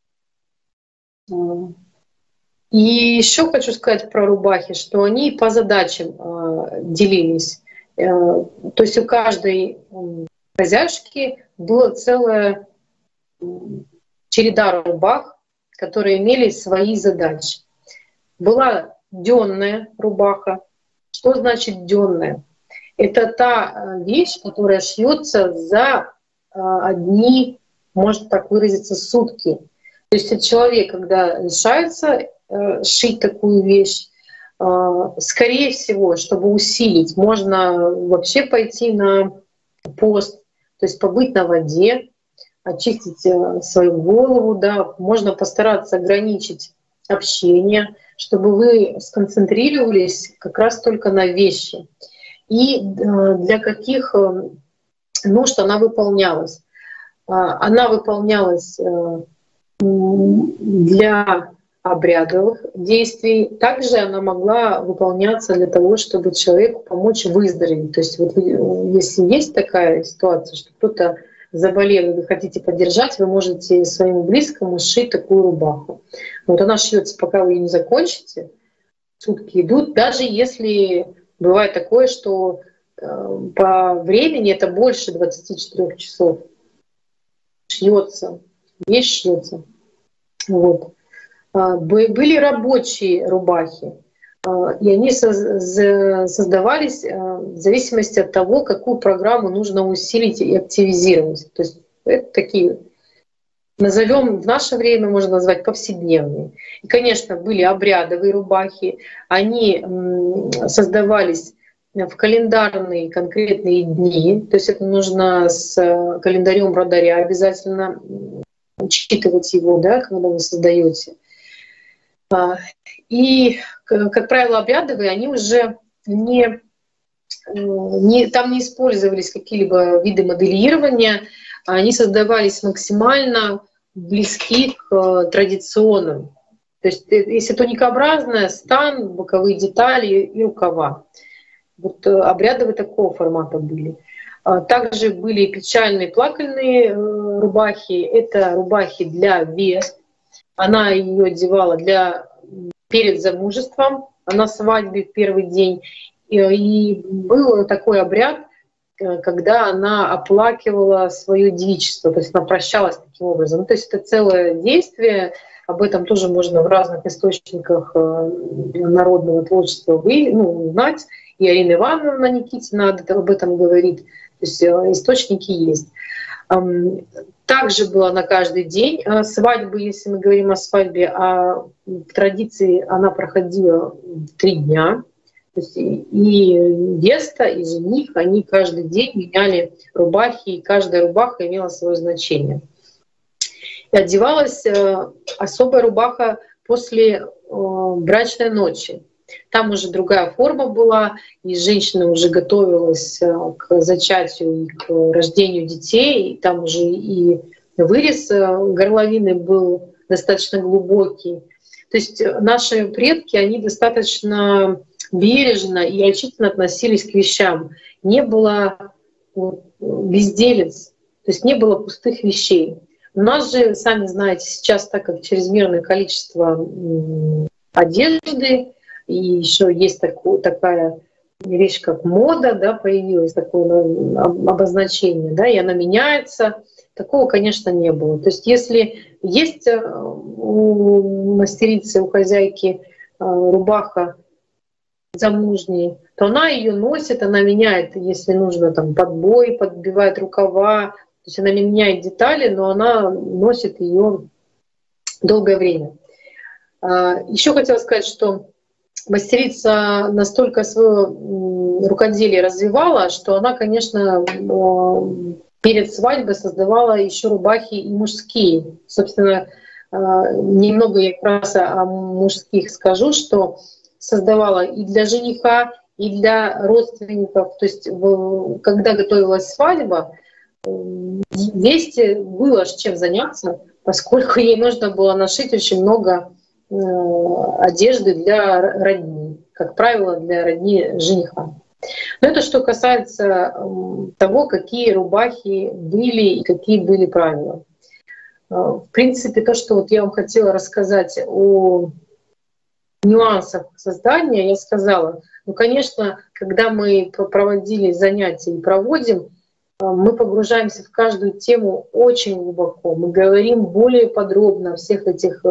И еще хочу сказать про рубахи, что они по задачам делились. То есть у каждой хозяюшки была целая череда рубах, которые имели свои задачи. Была дённая рубаха. Что значит дённая? Это та вещь, которая шьется за одни, можно так выразиться, сутки. То есть человек, когда решается шить такую вещь, скорее всего, чтобы усилить, можно вообще пойти на пост, то есть побыть на воде, очистить свою голову, да, можно постараться ограничить общение, чтобы вы сконцентрировались как раз только на вещи. И для каких нужд она выполнялась? Она выполнялась для обрядовых действий. Также она могла выполняться для того, чтобы человеку помочь выздороветь. То есть вот если есть такая ситуация, что кто-то заболел, и вы хотите поддержать, вы можете своему близкому сшить такую рубаху. Вот она шьется, пока вы ее не закончите. Сутки идут, даже если бывает такое, что по времени это больше 24 часов. Шьется, вещь шьется. Вот. Были рабочие рубахи. И они создавались в зависимости от того, какую программу нужно усилить и активизировать. То есть это такие, назовем в наше время, можно назвать повседневные. И, конечно, были обрядовые рубахи. Они создавались в календарные конкретные дни. То есть это нужно с календарем Радаря обязательно учитывать его, да, когда вы создаете. И, как правило, обрядовые, они уже там не использовались какие-либо виды моделирования, они создавались максимально близки к традиционным. То есть если тоникообразная, стан, боковые детали и рукава. Вот обрядовые такого формата были. Также были печальные плакальные рубахи. Это рубахи для вест. Она ее одевала перед замужеством, на свадьбе в первый день. И был такой обряд, когда она оплакивала свое девичество, то есть она прощалась таким образом. То есть это целое действие, об этом тоже можно в разных источниках народного творчества узнать. И Арина Ивановна Никитина об этом говорит. То есть источники есть. Также было на каждый день свадьбы, если мы говорим о свадьбе, а в традиции она проходила 3 дня. То есть и невеста, и жених, они каждый день меняли рубахи, и каждая рубаха имела свое значение. И одевалась особая рубаха после брачной ночи. Там уже другая форма была, и женщина уже готовилась к зачатию и к рождению детей. И там уже и вырез горловины был достаточно глубокий. То есть наши предки, они достаточно бережно и очительно относились к вещам. Не было безделец, то есть не было пустых вещей. У нас же, сами знаете, сейчас, так как чрезмерное количество одежды, и еще есть такая вещь, как мода, да, появилось такое обозначение, да, и она меняется. Такого, конечно, не было. То есть если есть у мастерицы, у хозяйки рубаха замужней, то она ее носит, она меняет, если нужно, там, подбой, подбивает рукава, то есть она меняет детали, но она носит ее долгое время. Еще хотела сказать, что мастерица настолько свое рукоделие развивала, что она, конечно, перед свадьбой создавала еще рубахи и мужские. Собственно, немного я как раз о мужских скажу, что создавала и для жениха, и для родственников. То есть когда готовилась свадьба, весте было чем заняться, поскольку ей нужно было нашить очень много одежды для родни, как правило, для родни жениха. Но это что касается того, какие рубахи были и какие были правила. В принципе, то, что вот я вам хотела рассказать о нюансах создания, я сказала. Ну, конечно, когда мы проводили занятия и проводим, мы погружаемся в каждую тему очень глубоко. Мы говорим более подробно о всех этих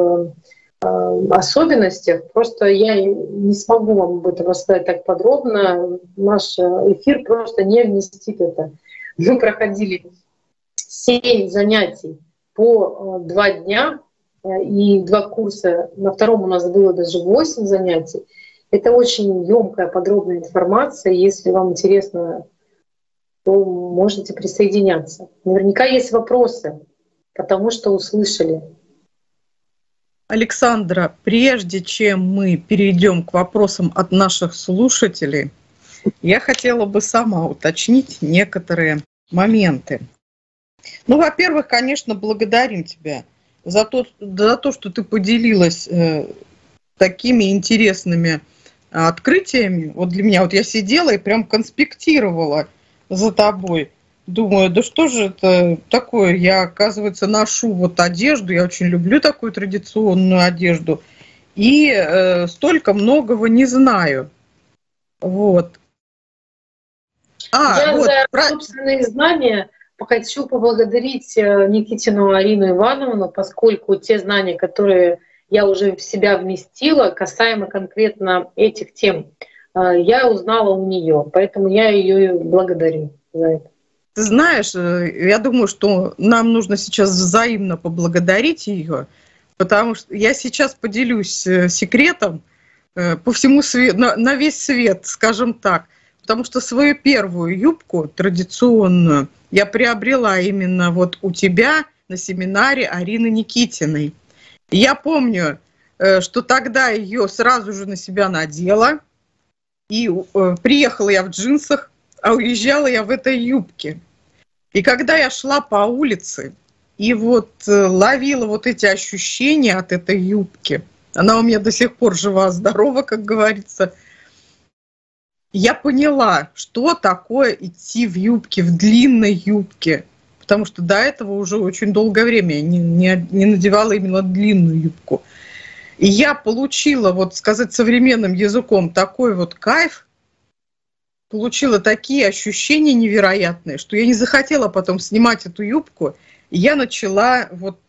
особенностях. Просто я не смогу вам об этом рассказать так подробно. Наш эфир просто не вместит это. Мы проходили 7 занятий по 2 дня и 2 курса. На втором у нас было даже 8 занятий. Это очень емкая, подробная информация. Если вам интересно, то можете присоединяться. Наверняка есть вопросы, потому что услышали. Александра, прежде чем мы перейдем к вопросам от наших слушателей, я хотела бы сама уточнить некоторые моменты. Ну, во-первых, конечно, благодарим тебя за то, что ты поделилась такими интересными открытиями. Вот для меня, вот я сидела и прям конспектировала за тобой. Думаю, да что же это такое? Я, оказывается, ношу вот одежду, я очень люблю такую традиционную одежду, и столько многого не знаю. Вот. Я за собственные знания хочу поблагодарить Никитину Арину Ивановну, поскольку те знания, которые я уже в себя вместила касаемо конкретно этих тем. Я узнала у нее, поэтому я ее благодарю за это. Ты знаешь, я думаю, что нам нужно сейчас взаимно поблагодарить ее, потому что я сейчас поделюсь секретом по всему свету, на весь свет, скажем так. Потому что свою первую юбку традиционную я приобрела именно вот у тебя на семинаре Арины Никитиной. И я помню, что тогда ее сразу же на себя надела, и приехала я в джинсах, а уезжала я в этой юбке. И когда я шла по улице и вот ловила вот эти ощущения от этой юбки, она у меня до сих пор жива-здорова, как говорится, я поняла, что такое идти в юбке, в длинной юбке, потому что до этого уже очень долгое время я не надевала именно длинную юбку. И я получила, вот сказать современным языком, такой вот кайф, получила такие ощущения невероятные, что я не захотела потом снимать эту юбку, и я начала вот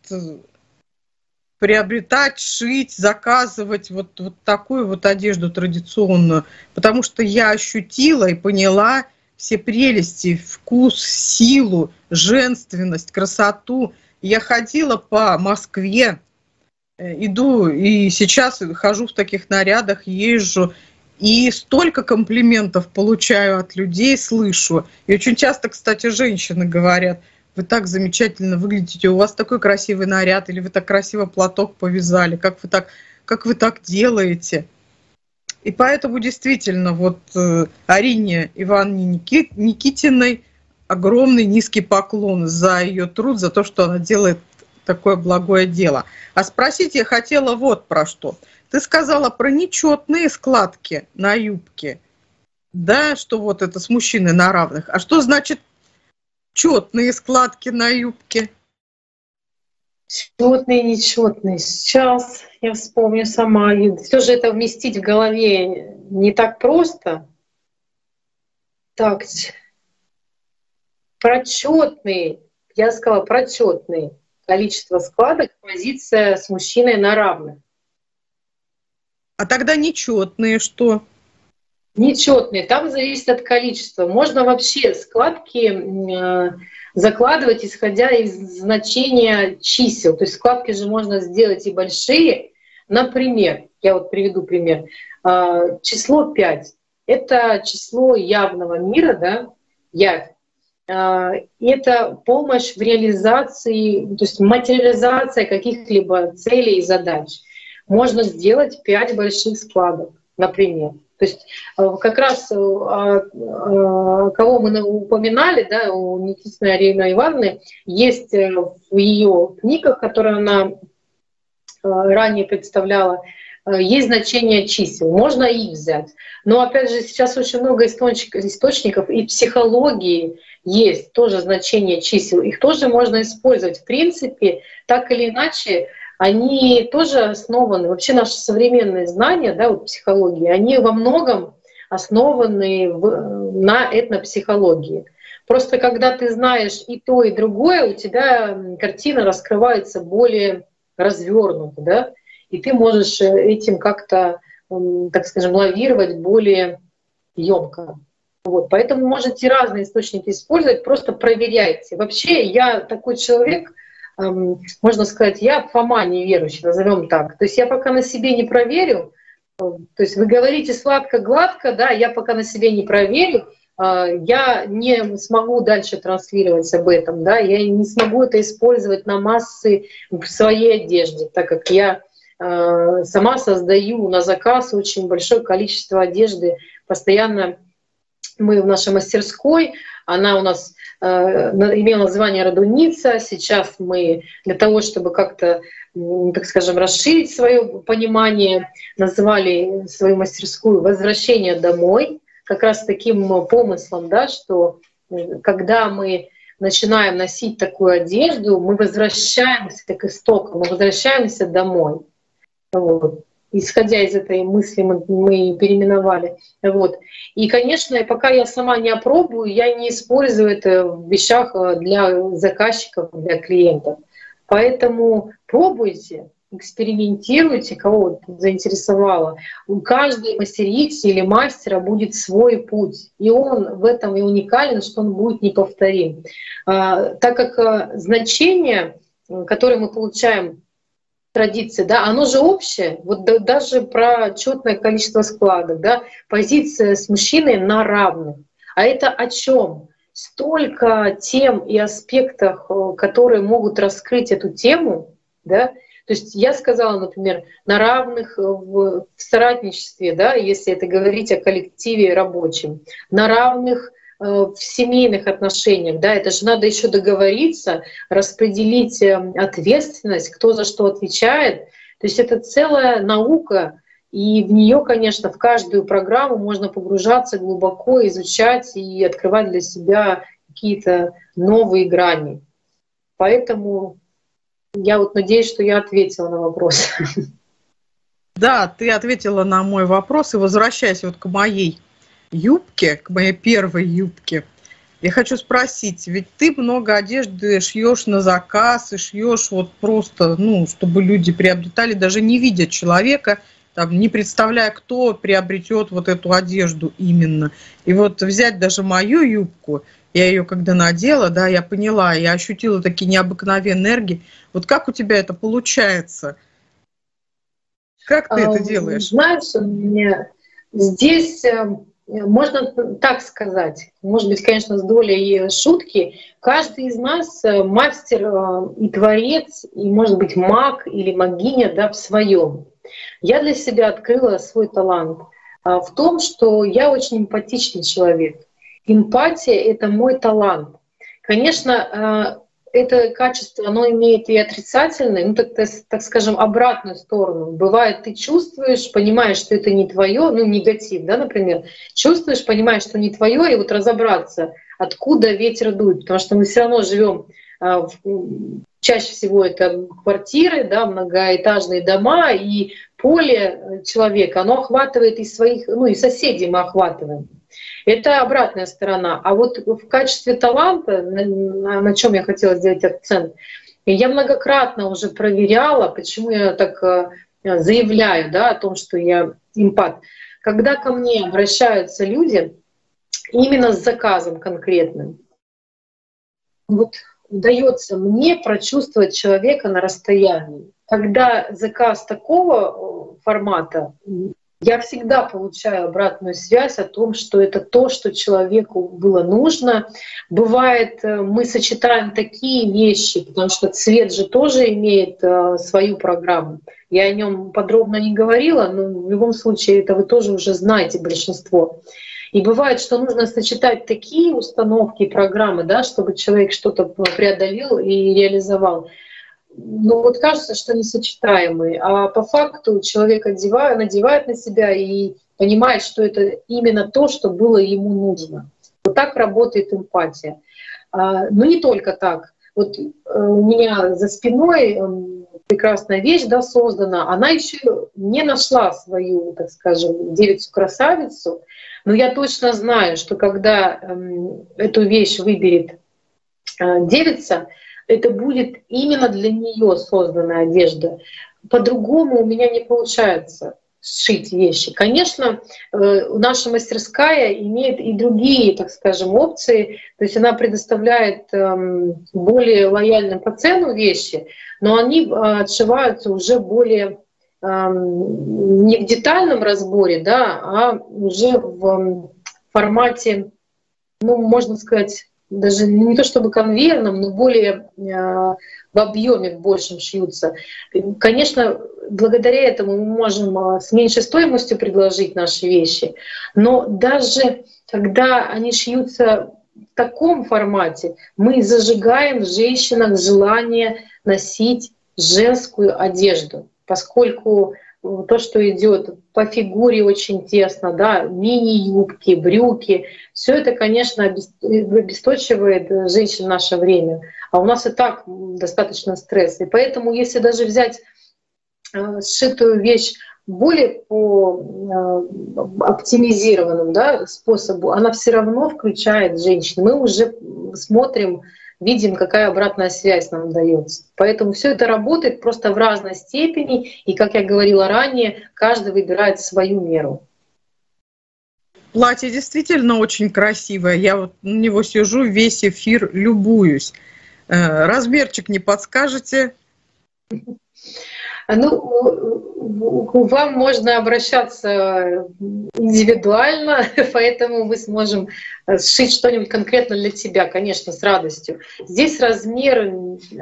приобретать, шить, заказывать вот такую вот одежду традиционную, потому что я ощутила и поняла все прелести, вкус, силу, женственность, красоту. Я ходила по Москве, иду и сейчас хожу в таких нарядах, езжу, и столько комплиментов получаю от людей, слышу. И очень часто, кстати, женщины говорят: вы так замечательно выглядите, у вас такой красивый наряд, или вы так красиво платок повязали, как вы так делаете. И поэтому действительно вот Арине Ивановне Никитиной огромный низкий поклон за ее труд, за то, что она делает такое благое дело. А спросить я хотела вот про что. Ты сказала про нечетные складки на юбке, да, что вот это с мужчиной на равных. А что значит четные складки на юбке? Четные, нечетные. Сейчас я вспомню сама. Все же это вместить в голове не так просто. Так, прочетные. Я сказала прочетные. Количество складок, позиция с мужчиной на равных. А тогда нечетные что? Нечетные. Там зависит от количества. Можно вообще складки закладывать, исходя из значения чисел. То есть складки же можно сделать и большие. Например, я вот приведу пример. Число 5 — это число явного мира, да, явь. Это помощь в реализации, то есть материализация каких-либо целей и задач. Можно сделать 5 больших складок, например. То есть как раз кого мы упоминали, да, у Никитиной Арины Ивановны, есть в ее книгах, которые она ранее представляла, есть значение чисел, можно их взять. Но опять же, сейчас очень много источников и психологии есть тоже значение чисел. Их тоже можно использовать. В принципе, так или иначе, они тоже основаны, вообще наши современные знания, да, вот психологии, они во многом основаны на этнопсихологии. Просто когда ты знаешь и то, и другое, у тебя картина раскрывается более развернуто, да, и ты можешь этим как-то, так скажем, лавировать более ёмко. Вот. Поэтому можете разные источники использовать, просто проверяйте. Вообще я такой человек, можно сказать, я Фома неверующий, назовем так. То есть я пока на себе не проверю, то есть вы говорите сладко-гладко, да, я пока на себе не проверю, я не смогу дальше транслировать об этом, да, я не смогу это использовать на массы в своей одежде, так как я сама создаю на заказ очень большое количество одежды. Постоянно мы в нашей мастерской, она у нас имела название «Радуница». Сейчас мы для того, чтобы как-то, так скажем, расширить свое понимание, назвали свою мастерскую «Возвращение домой». Как раз таким помыслом, да, что когда мы начинаем носить такую одежду, мы возвращаемся к истокам, мы возвращаемся домой. Вот. Исходя из этой мысли мы переименовали. Вот. И, конечно, пока я сама не опробую, я не использую это в вещах для заказчиков, для клиентов. Поэтому пробуйте, экспериментируйте, кого вот заинтересовало. У каждой мастерицы или мастера будет свой путь, и он в этом и уникален, что он будет неповторим. Так как значение, которое мы получаем в традиции, да, оно же общее, вот даже про четное количество складок, да, позиция с мужчиной на равных. А это о чем? Столько тем и аспектов, которые могут раскрыть эту тему, да. То есть я сказала, например, на равных в соратничестве, да, если это говорить о коллективе рабочем, на равных в семейных отношениях, да, это же надо еще договориться, распределить ответственность, кто за что отвечает. То есть это целая наука, и в нее, конечно, в каждую программу можно погружаться глубоко, изучать и открывать для себя какие-то новые грани. Поэтому я вот надеюсь, что я ответила на вопрос. Да, ты ответила на мой вопрос. И возвращаясь вот к моей юбке, к моей первой юбке, я хочу спросить, ведь ты много одежды шьешь на заказ и шьешь вот просто, ну, чтобы люди приобретали, даже не видя человека, там, не представляя, кто приобретет вот эту одежду именно. И вот взять даже мою юбку, я ее когда надела, да, я поняла, я ощутила такие необыкновенные энергии. Вот как у тебя это получается? Как ты это делаешь? Знаешь, здесь можно так сказать, может быть, конечно, с долей шутки, каждый из нас мастер и творец, и, может быть, маг или магиня, да, в своем. Я для себя открыла свой талант в том, что я очень эмпатичный человек. Эмпатия — это мой талант. Конечно, это качество, оно имеет и отрицательное, ну, так скажем, обратную сторону. Бывает, ты чувствуешь, понимаешь, что это не твое, ну, негатив, да, например, чувствуешь, понимаешь, что не твое, и вот разобраться, откуда ветер дует, потому что мы все равно живем чаще всего это квартиры, да, многоэтажные дома, и поле человека, оно охватывает и своих, ну, и соседей мы охватываем. Это обратная сторона. А вот в качестве таланта, на чем я хотела сделать акцент, я многократно уже проверяла, почему я так заявляю, да, о том, что я эмпат. Когда ко мне обращаются люди именно с заказом конкретным, вот удается мне прочувствовать человека на расстоянии. Когда заказ такого формата, я всегда получаю обратную связь о том, что это то, что человеку было нужно. Бывает, мы сочетаем такие вещи, потому что цвет же тоже имеет свою программу. Я о нем подробно не говорила, но в любом случае это вы тоже уже знаете, большинство. И бывает, что нужно сочетать такие установки и программы, да, чтобы человек что-то преодолел и реализовал. Ну вот кажется, что несочетаемые, а по факту человек надевает на себя и понимает, что это именно то, что было ему нужно. Вот так работает эмпатия. Но не только так. Вот у меня за спиной прекрасная вещь, да, создана, она еще не нашла свою, так скажем, девицу-красавицу, но я точно знаю, что когда эту вещь выберет девица, это будет именно для нее созданная одежда. По-другому у меня не получается сшить вещи. Конечно, наша мастерская имеет и другие, так скажем, опции. То есть она предоставляет более лояльным по цену вещи, но они отшиваются уже более не в детальном разборе, да, а уже в формате, ну, можно сказать, даже не то чтобы конвейерном, но более в объеме в большем шьются. Конечно, благодаря этому мы можем с меньшей стоимостью предложить наши вещи, но даже когда они шьются в таком формате, мы зажигаем в женщинах желание носить женскую одежду, поскольку то, что идет по фигуре очень тесно, да, мини-юбки, брюки, все это, конечно, обесточивает женщин в наше время. А у нас и так достаточно стресса. И поэтому, если даже взять сшитую вещь более по оптимизированному, да, способу, она все равно включает женщин. Мы уже смотрим видим, какая обратная связь нам дается. Поэтому все это работает просто в разной степени, и, как я говорила ранее, каждый выбирает свою меру. Платье действительно очень красивое. Я вот на него сижу, весь эфир любуюсь. Размерчик не подскажете? Ну, вам можно обращаться индивидуально, поэтому мы сможем сшить что-нибудь конкретно для тебя, конечно, с радостью. Здесь размер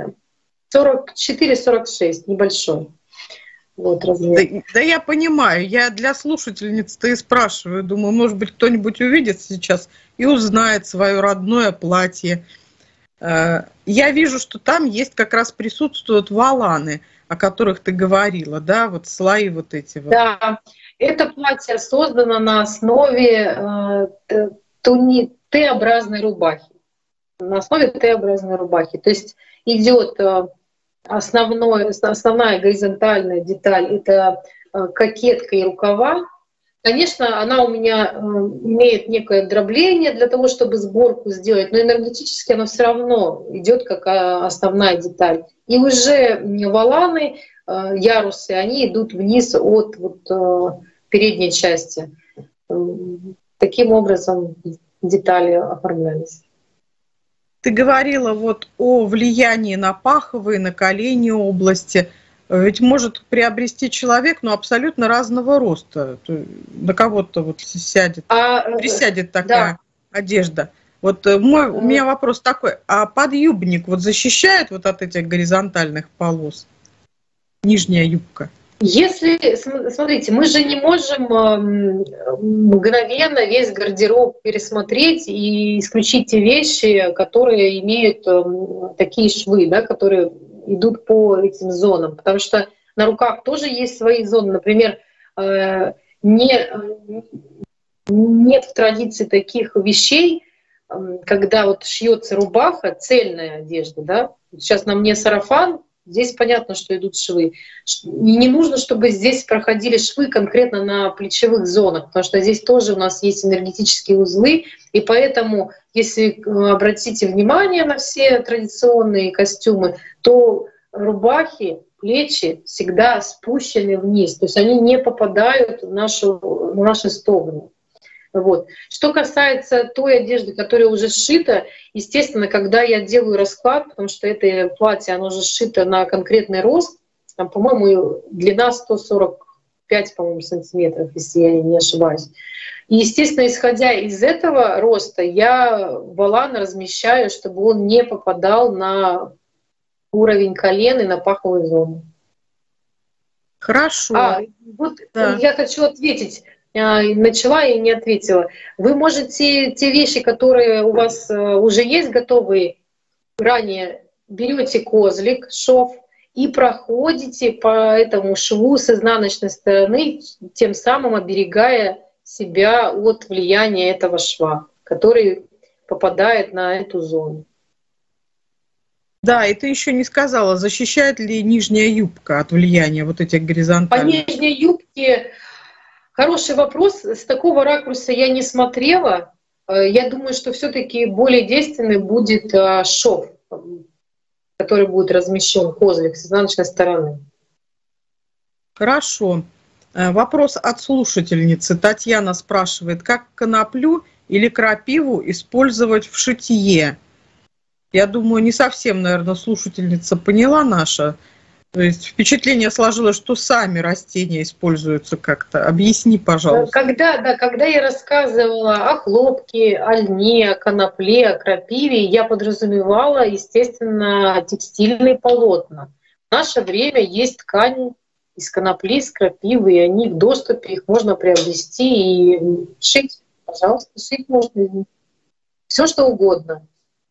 44-46, небольшой. Вот размер. Да я понимаю, я для слушательниц-то и спрашиваю. Думаю, может быть, кто-нибудь увидит сейчас и узнает свое родное платье. Я вижу, что там есть как раз присутствуют воланы, о которых ты говорила, да, вот слои вот эти вот. Да, это платье создано на основе Т-образной рубахи. На основе Т-образной рубахи. То есть идет основная горизонтальная деталь — это кокетка и рукава. Конечно, она у меня имеет некое дробление для того, чтобы сборку сделать, но энергетически она все равно идет как основная деталь. И уже воланы, ярусы, они идут вниз от передней части. Таким образом детали оформлялись. Ты говорила вот о влиянии на паховые, на колени области. Ведь может приобрести человек, но абсолютно разного роста. На кого-то вот присядет такая одежда. Вот у меня вопрос такой: а подъюбник вот защищает вот от этих горизонтальных полос? Нижняя юбка? Если, смотрите, мы же не можем мгновенно весь гардероб пересмотреть и исключить те вещи, которые имеют такие швы, да, которые идут по этим зонам. Потому что на руках тоже есть свои зоны. Например, нет в традиции таких вещей, когда вот шьется рубаха, цельная одежда, да. Сейчас на мне сарафан, здесь понятно, что идут швы. И не нужно, чтобы здесь проходили швы конкретно на плечевых зонах, потому что здесь тоже у нас есть энергетические узлы, и поэтому, если обратите внимание на все традиционные костюмы, то рубахи, плечи всегда спущены вниз, то есть они не попадают на наши стороны. Вот. Что касается той одежды, которая уже сшита, естественно, когда я делаю расклад, потому что это платье, оно уже сшито на конкретный рост, там, по-моему, длина 145, по-моему, сантиметров, если я не ошибаюсь. И, естественно, исходя из этого роста, я волан размещаю, чтобы он не попадал на уровень колен и на паховую зону. Хорошо. Я хочу ответить. Начала и не ответила. Вы можете те вещи, которые у вас уже есть готовые, ранее берете козлик, шов, и проходите по этому шву с изнаночной стороны, тем самым оберегая себя от влияния этого шва, который попадает на эту зону. Да, и ты еще не сказала, защищает ли нижняя юбка от влияния вот этих горизонтальных? По нижней юбке хороший вопрос. С такого ракурса я не смотрела. Я думаю, что все-таки более действенный будет шов, который будет размещен, козлик с изнаночной стороны. Хорошо. Вопрос от слушательницы. Татьяна спрашивает, как коноплю или крапиву использовать в шитье? Я думаю, не совсем, наверное, слушательница поняла наша. То есть впечатление сложилось, что сами растения используются как-то. Объясни, пожалуйста. Когда я рассказывала о хлопке, о льне, о конопле, о крапиве, я подразумевала, естественно, текстильные полотна. В наше время есть ткани из конопли, из крапивы, и они в доступе, их можно приобрести и шить. Пожалуйста, шить можно. Все что угодно.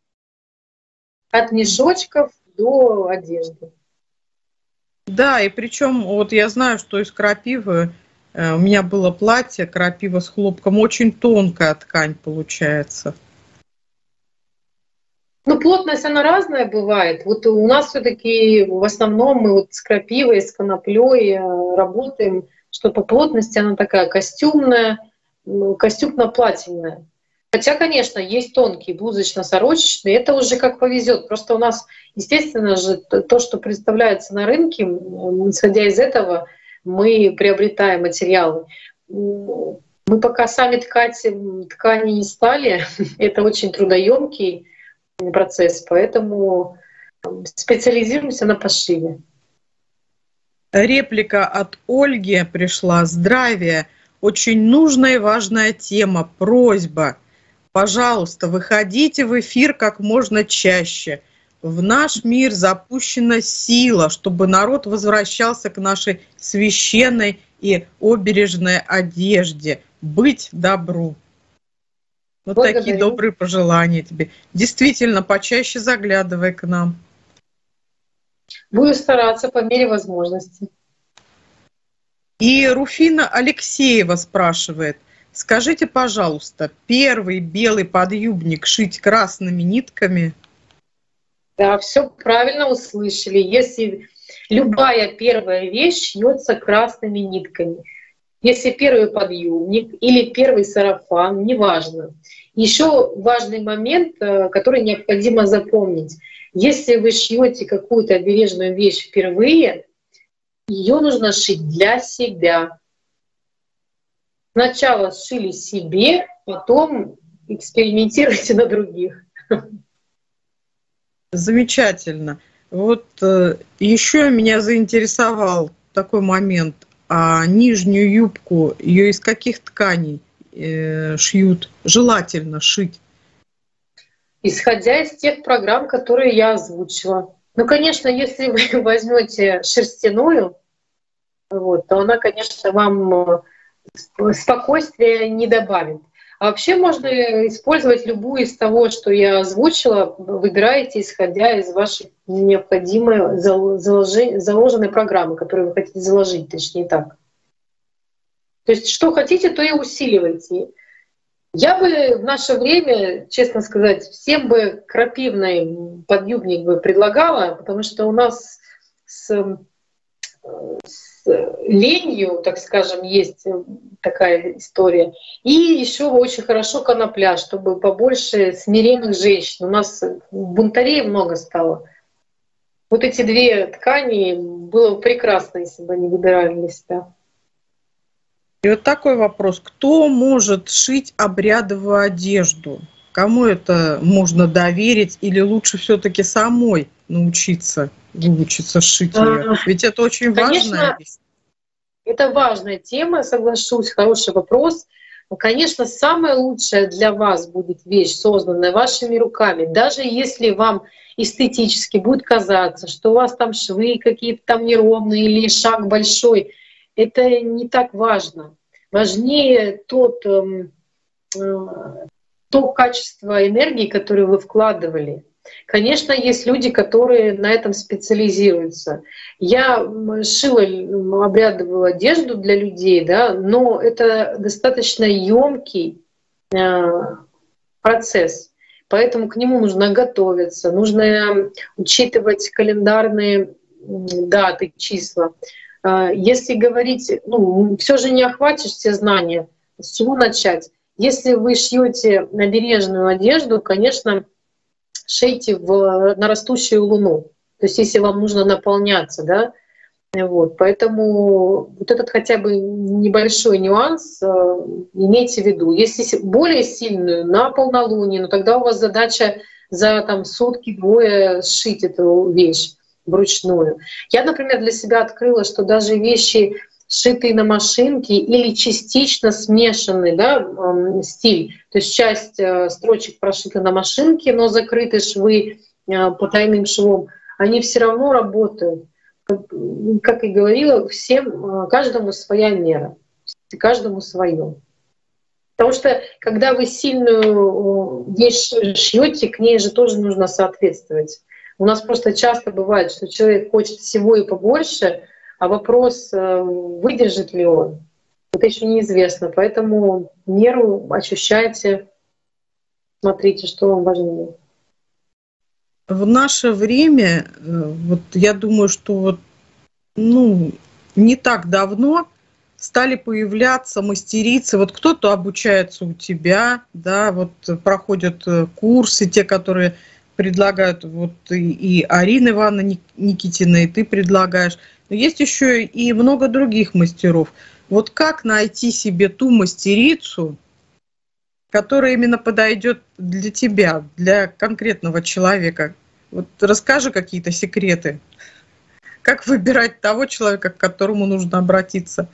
От мешочков до одежды. Да, и причем вот я знаю, что из крапивы у меня было платье, крапива с хлопком, очень тонкая ткань получается. Ну, плотность, она разная бывает. Вот у нас все-таки в основном мы вот с крапивой, с коноплей работаем, что по плотности она такая костюмная, костюмно-платьяная. Хотя, конечно, есть тонкие блузочно-сорочечные, это уже как повезет. Просто у нас, естественно же, то, что представляется на рынке, исходя из этого, мы приобретаем материалы. Мы пока сами ткать ткани не стали, это очень трудоемкий процесс, поэтому специализируемся на пошиве. Реплика от Ольги пришла. Здравия. Очень нужная и важная тема. Просьба. Пожалуйста, выходите в эфир как можно чаще. В наш мир запущена сила, чтобы народ возвращался к нашей священной и обережной одежде. Быть добру. Вот Благодарю. такие добрые пожелания тебе. Действительно, почаще заглядывай к нам. Буду стараться по мере возможности. И Руфина Алексеева спрашивает. Скажите, пожалуйста, первый белый подъюбник шить красными нитками? Да, все правильно услышали. Если любая первая вещь шьется красными нитками, если первый подъюбник или первый сарафан, неважно. Еще важный момент, который необходимо запомнить. Если вы шьете какую-то обережную вещь впервые, ее нужно шить для себя. Сначала сшили себе, потом экспериментируйте на других. Замечательно. Вот еще меня заинтересовал такой момент. А нижнюю юбку, ее из каких тканей шьют? Желательно шить. Исходя из тех программ, которые я озвучила. Ну, конечно, если вы возьмете шерстяную, вот, то она, конечно, вам спокойствия не добавит. А вообще можно использовать любую из того, что я озвучила, выбираете, исходя из вашей необходимой заложенной программы, которую вы хотите заложить, точнее так. То есть что хотите, то и усиливайте. Я бы в наше время, честно сказать, всем бы крапивный подъюбник бы предлагала, потому что у нас с ленью, так скажем, есть такая история. И еще очень хорошо конопля, чтобы побольше смиренных женщин. У нас бунтарей много стало. Вот эти две ткани было бы прекрасно, если бы они выбирали для себя. И вот такой вопрос. Кто может шить обрядовую одежду? Кому это можно доверить? Или лучше все-таки самой выучиться шить ее? Ведь это очень важная вещь. Это важная тема, соглашусь, хороший вопрос. Конечно, самая лучшая для вас будет вещь, созданная вашими руками. Даже если вам эстетически будет казаться, что у вас там швы какие-то там неровные или шаг большой, это не так важно. Важнее то качество энергии, которое вы вкладывали. Конечно, есть люди, которые на этом специализируются. Я шила обрядовую одежду для людей, да, но это достаточно ёмкий процесс. Поэтому к нему нужно готовиться, нужно учитывать календарные даты, числа. Если говорить, все же не охватишь все знания, с чего начать? Если вы шьете обережную одежду, конечно, шейте на растущую луну. То есть если вам нужно наполняться, да, вот. Поэтому вот этот хотя бы небольшой нюанс имейте в виду. Если более сильную на полнолуние, ну тогда у вас задача за сутки-двое сшить эту вещь вручную. Я, например, для себя открыла, что даже вещи, сшитые на машинке или частично смешанный, да, стиль, то есть часть строчек прошита на машинке, но закрыты швы потайным швом, они все равно работают. Как и говорила, каждому своя мера, каждому свое. Потому что когда вы сильную вещь шьете, к ней же тоже нужно соответствовать. У нас просто часто бывает, что человек хочет всего и побольше, а вопрос, выдержит ли он, это еще неизвестно. Поэтому меру ощущайте, смотрите, что вам важнее. В наше время, вот я думаю, что не так давно стали появляться мастерицы. Вот кто-то обучается у тебя, да, вот проходят курсы, те, которые предлагают, вот и Арина Ивановна Никитина, и ты предлагаешь. Но есть еще и много других мастеров. Вот как найти себе ту мастерицу, которая именно подойдет для тебя, для конкретного человека? Вот расскажи какие-то секреты. Как выбирать того человека, к которому нужно обратиться?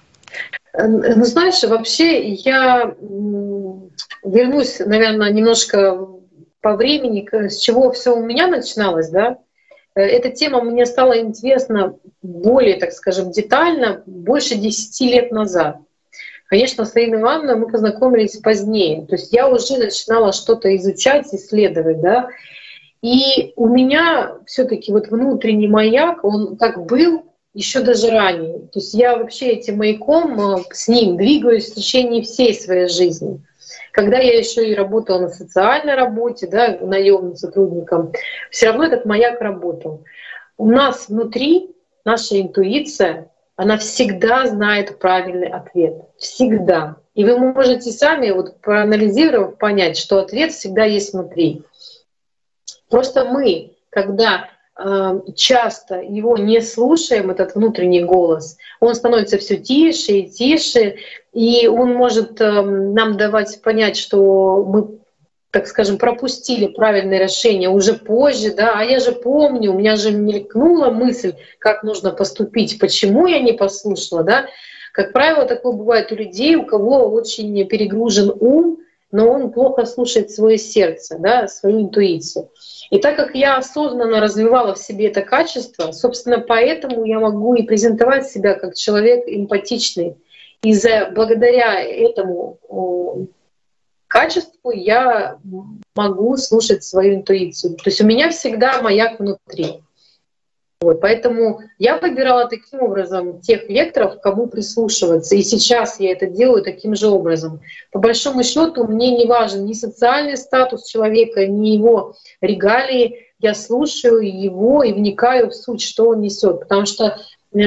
Ну, знаешь, вообще я вернусь, наверное, немножко по времени, с чего все у меня начиналось, да. Эта тема мне стала интересна более, так скажем, детально, больше 10 лет назад. Конечно, с Ариной Ивановной мы познакомились позднее. То есть я уже начинала что-то изучать, исследовать, да. И у меня все-таки вот внутренний маяк, он как был еще даже ранее. То есть я вообще этим маяком с ним двигаюсь в течение всей своей жизни. Когда я еще и работала на социальной работе, да, наемным сотрудником, все равно этот маяк работал. У нас внутри наша интуиция, она всегда знает правильный ответ. Всегда. И вы можете сами, вот, проанализировав, понять, что ответ всегда есть внутри. Просто мы, когда часто его не слушаем, этот внутренний голос, он становится все тише и тише, и он может нам давать понять, что мы, так скажем, пропустили правильное решение уже позже, да, а я же помню, у меня же мелькнула мысль, как нужно поступить, почему я не послушала, да. Как правило, такое бывает у людей, у кого очень перегружен ум, но он плохо слушает свое сердце, да, свою интуицию. И так как я осознанно развивала в себе это качество, собственно, поэтому я могу и презентовать себя как человек эмпатичный. И благодаря этому качеству я могу слушать свою интуицию. То есть у меня всегда маяк внутри. Вот, поэтому я выбирала таким образом тех лекторов, кому прислушиваться. И сейчас я это делаю таким же образом. По большому счету мне не важен ни социальный статус человека, ни его регалии. Я слушаю его и вникаю в суть, что он несет. Потому что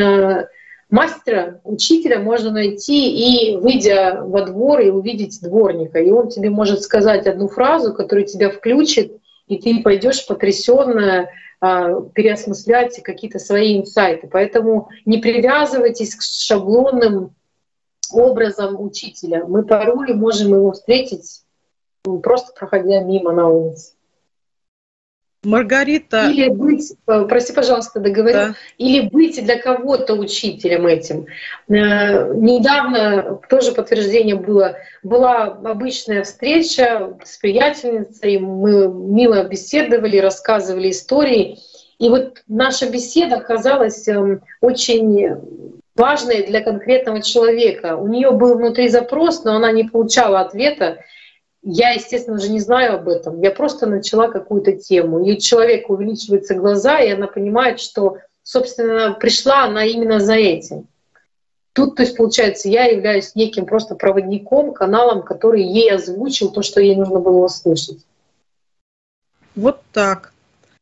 мастера, учителя можно найти и, выйдя во двор, и увидеть дворника. И он тебе может сказать одну фразу, которая тебя включит, и ты пойдешь потрясённая переосмыслять какие-то свои инсайты. Поэтому не привязывайтесь к шаблонным образам учителя. Мы порой можем его встретить, просто проходя мимо на улице. Маргарита. Или быть, прости, пожалуйста, договорю, да. Или быть для кого-то учителем этим. Недавно тоже подтверждение было. Была обычная встреча с приятельницей, мы мило беседовали, рассказывали истории. И вот наша беседа оказалась очень важной для конкретного человека. У нее был внутри запрос, но она не получала ответа. Я, естественно, уже не знаю об этом. Я просто начала какую-то тему. И у человека увеличиваются глаза, и она понимает, что, собственно, пришла она именно за этим. Тут, то есть, получается, я являюсь неким просто проводником, каналом, который ей озвучил то, что ей нужно было услышать. Вот так.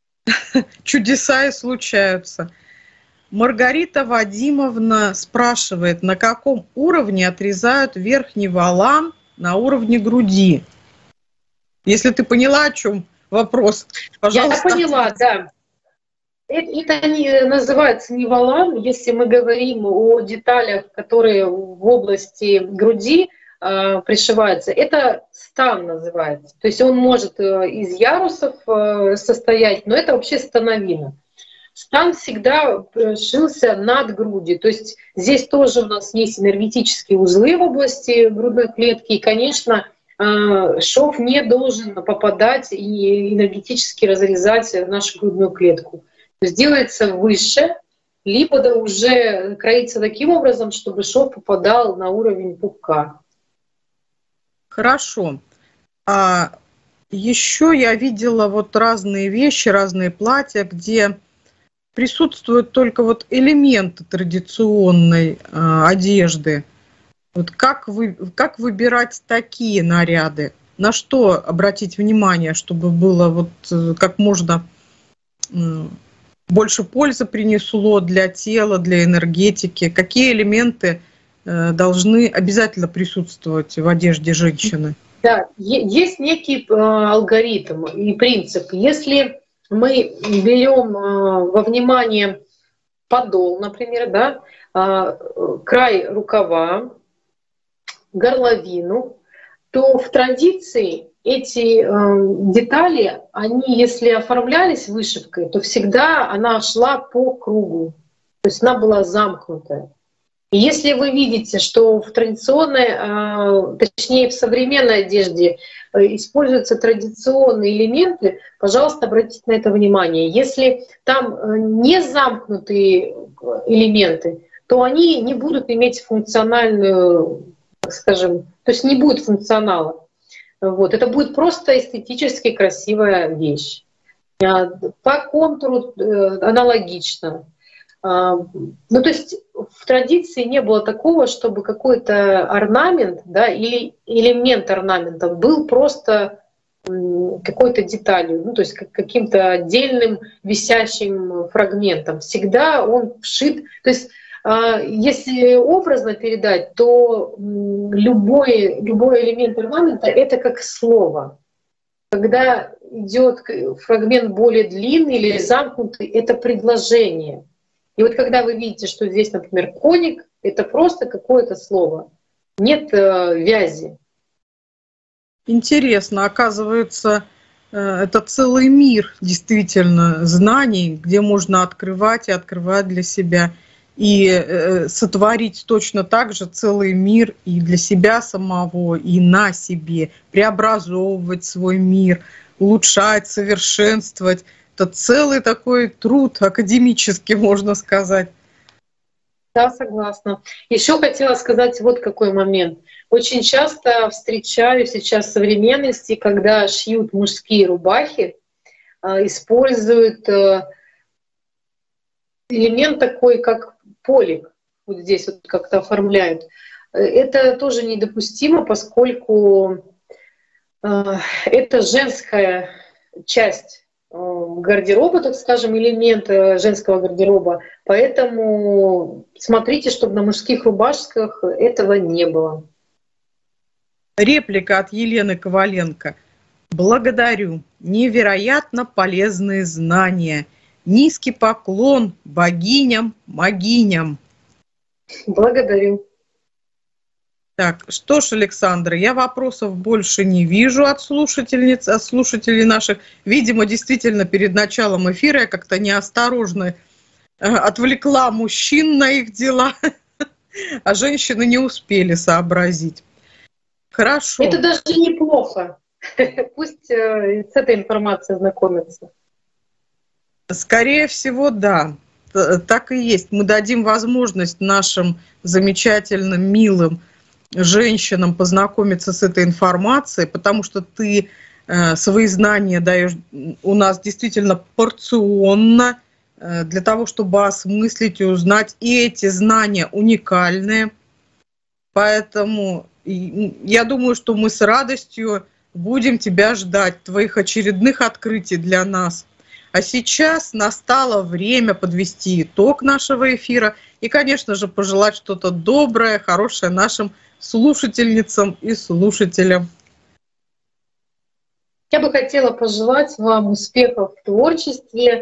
Чудеса и случаются. Маргарита Вадимовна спрашивает, на каком уровне отрезают верхний волан на уровне груди. Если ты поняла, о чем вопрос, пожалуйста. Я поняла, да. Это не называется не волан, если мы говорим о деталях, которые в области груди пришиваются. Это стан называется. То есть он может из ярусов состоять, но это вообще становина. Стан всегда шился над грудью. То есть здесь тоже у нас есть энергетические узлы в области грудной клетки. И, конечно, шов не должен попадать и энергетически разрезать нашу грудную клетку. То есть делается выше, либо да уже кроится таким образом, чтобы шов попадал на уровень пупка. Хорошо. А еще я видела вот разные вещи, разные платья, где присутствуют только вот элементы традиционной одежды. Вот как выбирать такие наряды? На что обратить внимание, чтобы было вот как можно больше пользы принесло для тела, для энергетики? Какие элементы должны обязательно присутствовать в одежде женщины? Да, есть некий алгоритм и принцип. Если мы берем во внимание подол, например, да, край рукава, горловину, то в традиции эти детали, они, если оформлялись вышивкой, то всегда она шла по кругу, то есть она была замкнутая. И если вы видите, что в традиционной, точнее в современной одежде используются традиционные элементы, пожалуйста, обратите на это внимание. Если там не замкнутые элементы, то они не будут иметь функциональную, так скажем, то есть не будет функционала. Вот. Это будет просто эстетически красивая вещь. По контуру аналогично. Ну, то есть в традиции не было такого, чтобы какой-то орнамент, да, или элемент орнамента был просто какой-то деталью, ну, то есть каким-то отдельным висящим фрагментом. Всегда он вшит. То есть если образно передать, то любой элемент орнамента — это как слово. Когда идет фрагмент более длинный или замкнутый, это предложение. И вот когда вы видите, что здесь, например, коник, это просто какое-то слово. Нет вязи. Интересно, оказывается, это целый мир действительно знаний, где можно открывать и открывать для себя. И сотворить точно так же целый мир и для себя самого, и на себе, преобразовывать свой мир, улучшать, совершенствовать. Это целый такой труд академический, можно сказать. Да, согласна. Еще хотела сказать вот какой момент. Очень часто встречаю сейчас в современности, когда шьют мужские рубахи, используют элемент такой, как полик. Вот здесь вот как-то оформляют. Это тоже недопустимо, поскольку это женская часть гардероба, так скажем, элемент женского гардероба. Поэтому смотрите, чтобы на мужских рубашках этого не было. Реплика от Елены Коваленко. Благодарю. Невероятно полезные знания. Низкий поклон богиням, могиням. Благодарю. Так, что ж, Александра, я вопросов больше не вижу от слушательниц, от слушателей наших. Видимо, действительно, перед началом эфира я как-то неосторожно отвлекла мужчин на их дела, а женщины не успели сообразить. Хорошо. Это даже неплохо. Пусть с этой информацией знакомятся. Скорее всего, да. Так и есть. Мы дадим возможность нашим замечательным, милым женщинам познакомиться с этой информацией, потому что ты свои знания даешь у нас действительно порционно, для того, чтобы осмыслить и узнать. И эти знания уникальные. Поэтому я думаю, что мы с радостью будем тебя ждать, твоих очередных открытий для нас. А сейчас настало время подвести итог нашего эфира и, конечно же, пожелать что-то доброе, хорошее нашим слушательницам и слушателям. Я бы хотела пожелать вам успехов в творчестве.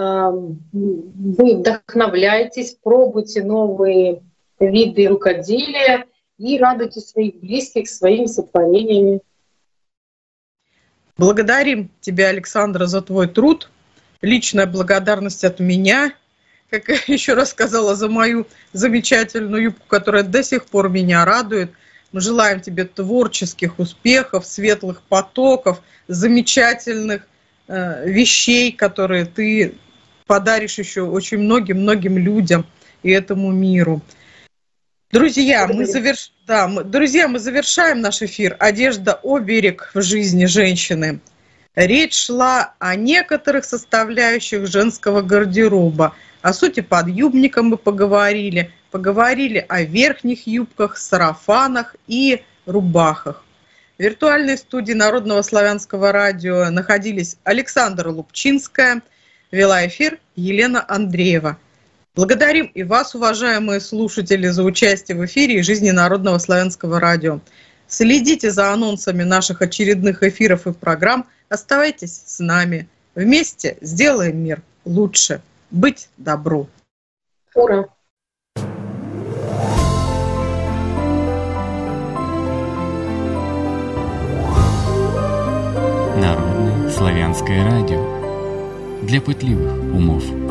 Вы вдохновляйтесь, пробуйте новые виды рукоделия и радуйте своих близких своими сотворениями. Благодарим тебя, Александра, за твой труд. Личная благодарность от меня, как я еще раз сказала, за мою замечательную юбку, которая до сих пор меня радует. Мы желаем тебе творческих успехов, светлых потоков, замечательных вещей, которые ты подаришь еще очень многим людям и этому миру. Друзья, мы завершаем наш эфир «Одежда – оберег в жизни женщины». Речь шла о некоторых составляющих женского гардероба. О сути подъюбника мы поговорили о верхних юбках, сарафанах и рубахах. В виртуальной студии Народного славянского радио находились Александра Лупчинская, вела эфир Елена Андреева. Благодарим и вас, уважаемые слушатели, за участие в эфире «Жизни народного славянского радио». Следите за анонсами наших очередных эфиров и программ. Оставайтесь с нами. Вместе сделаем мир лучше. Быть добру. Ура! Народное славянское радио. Для пытливых умов.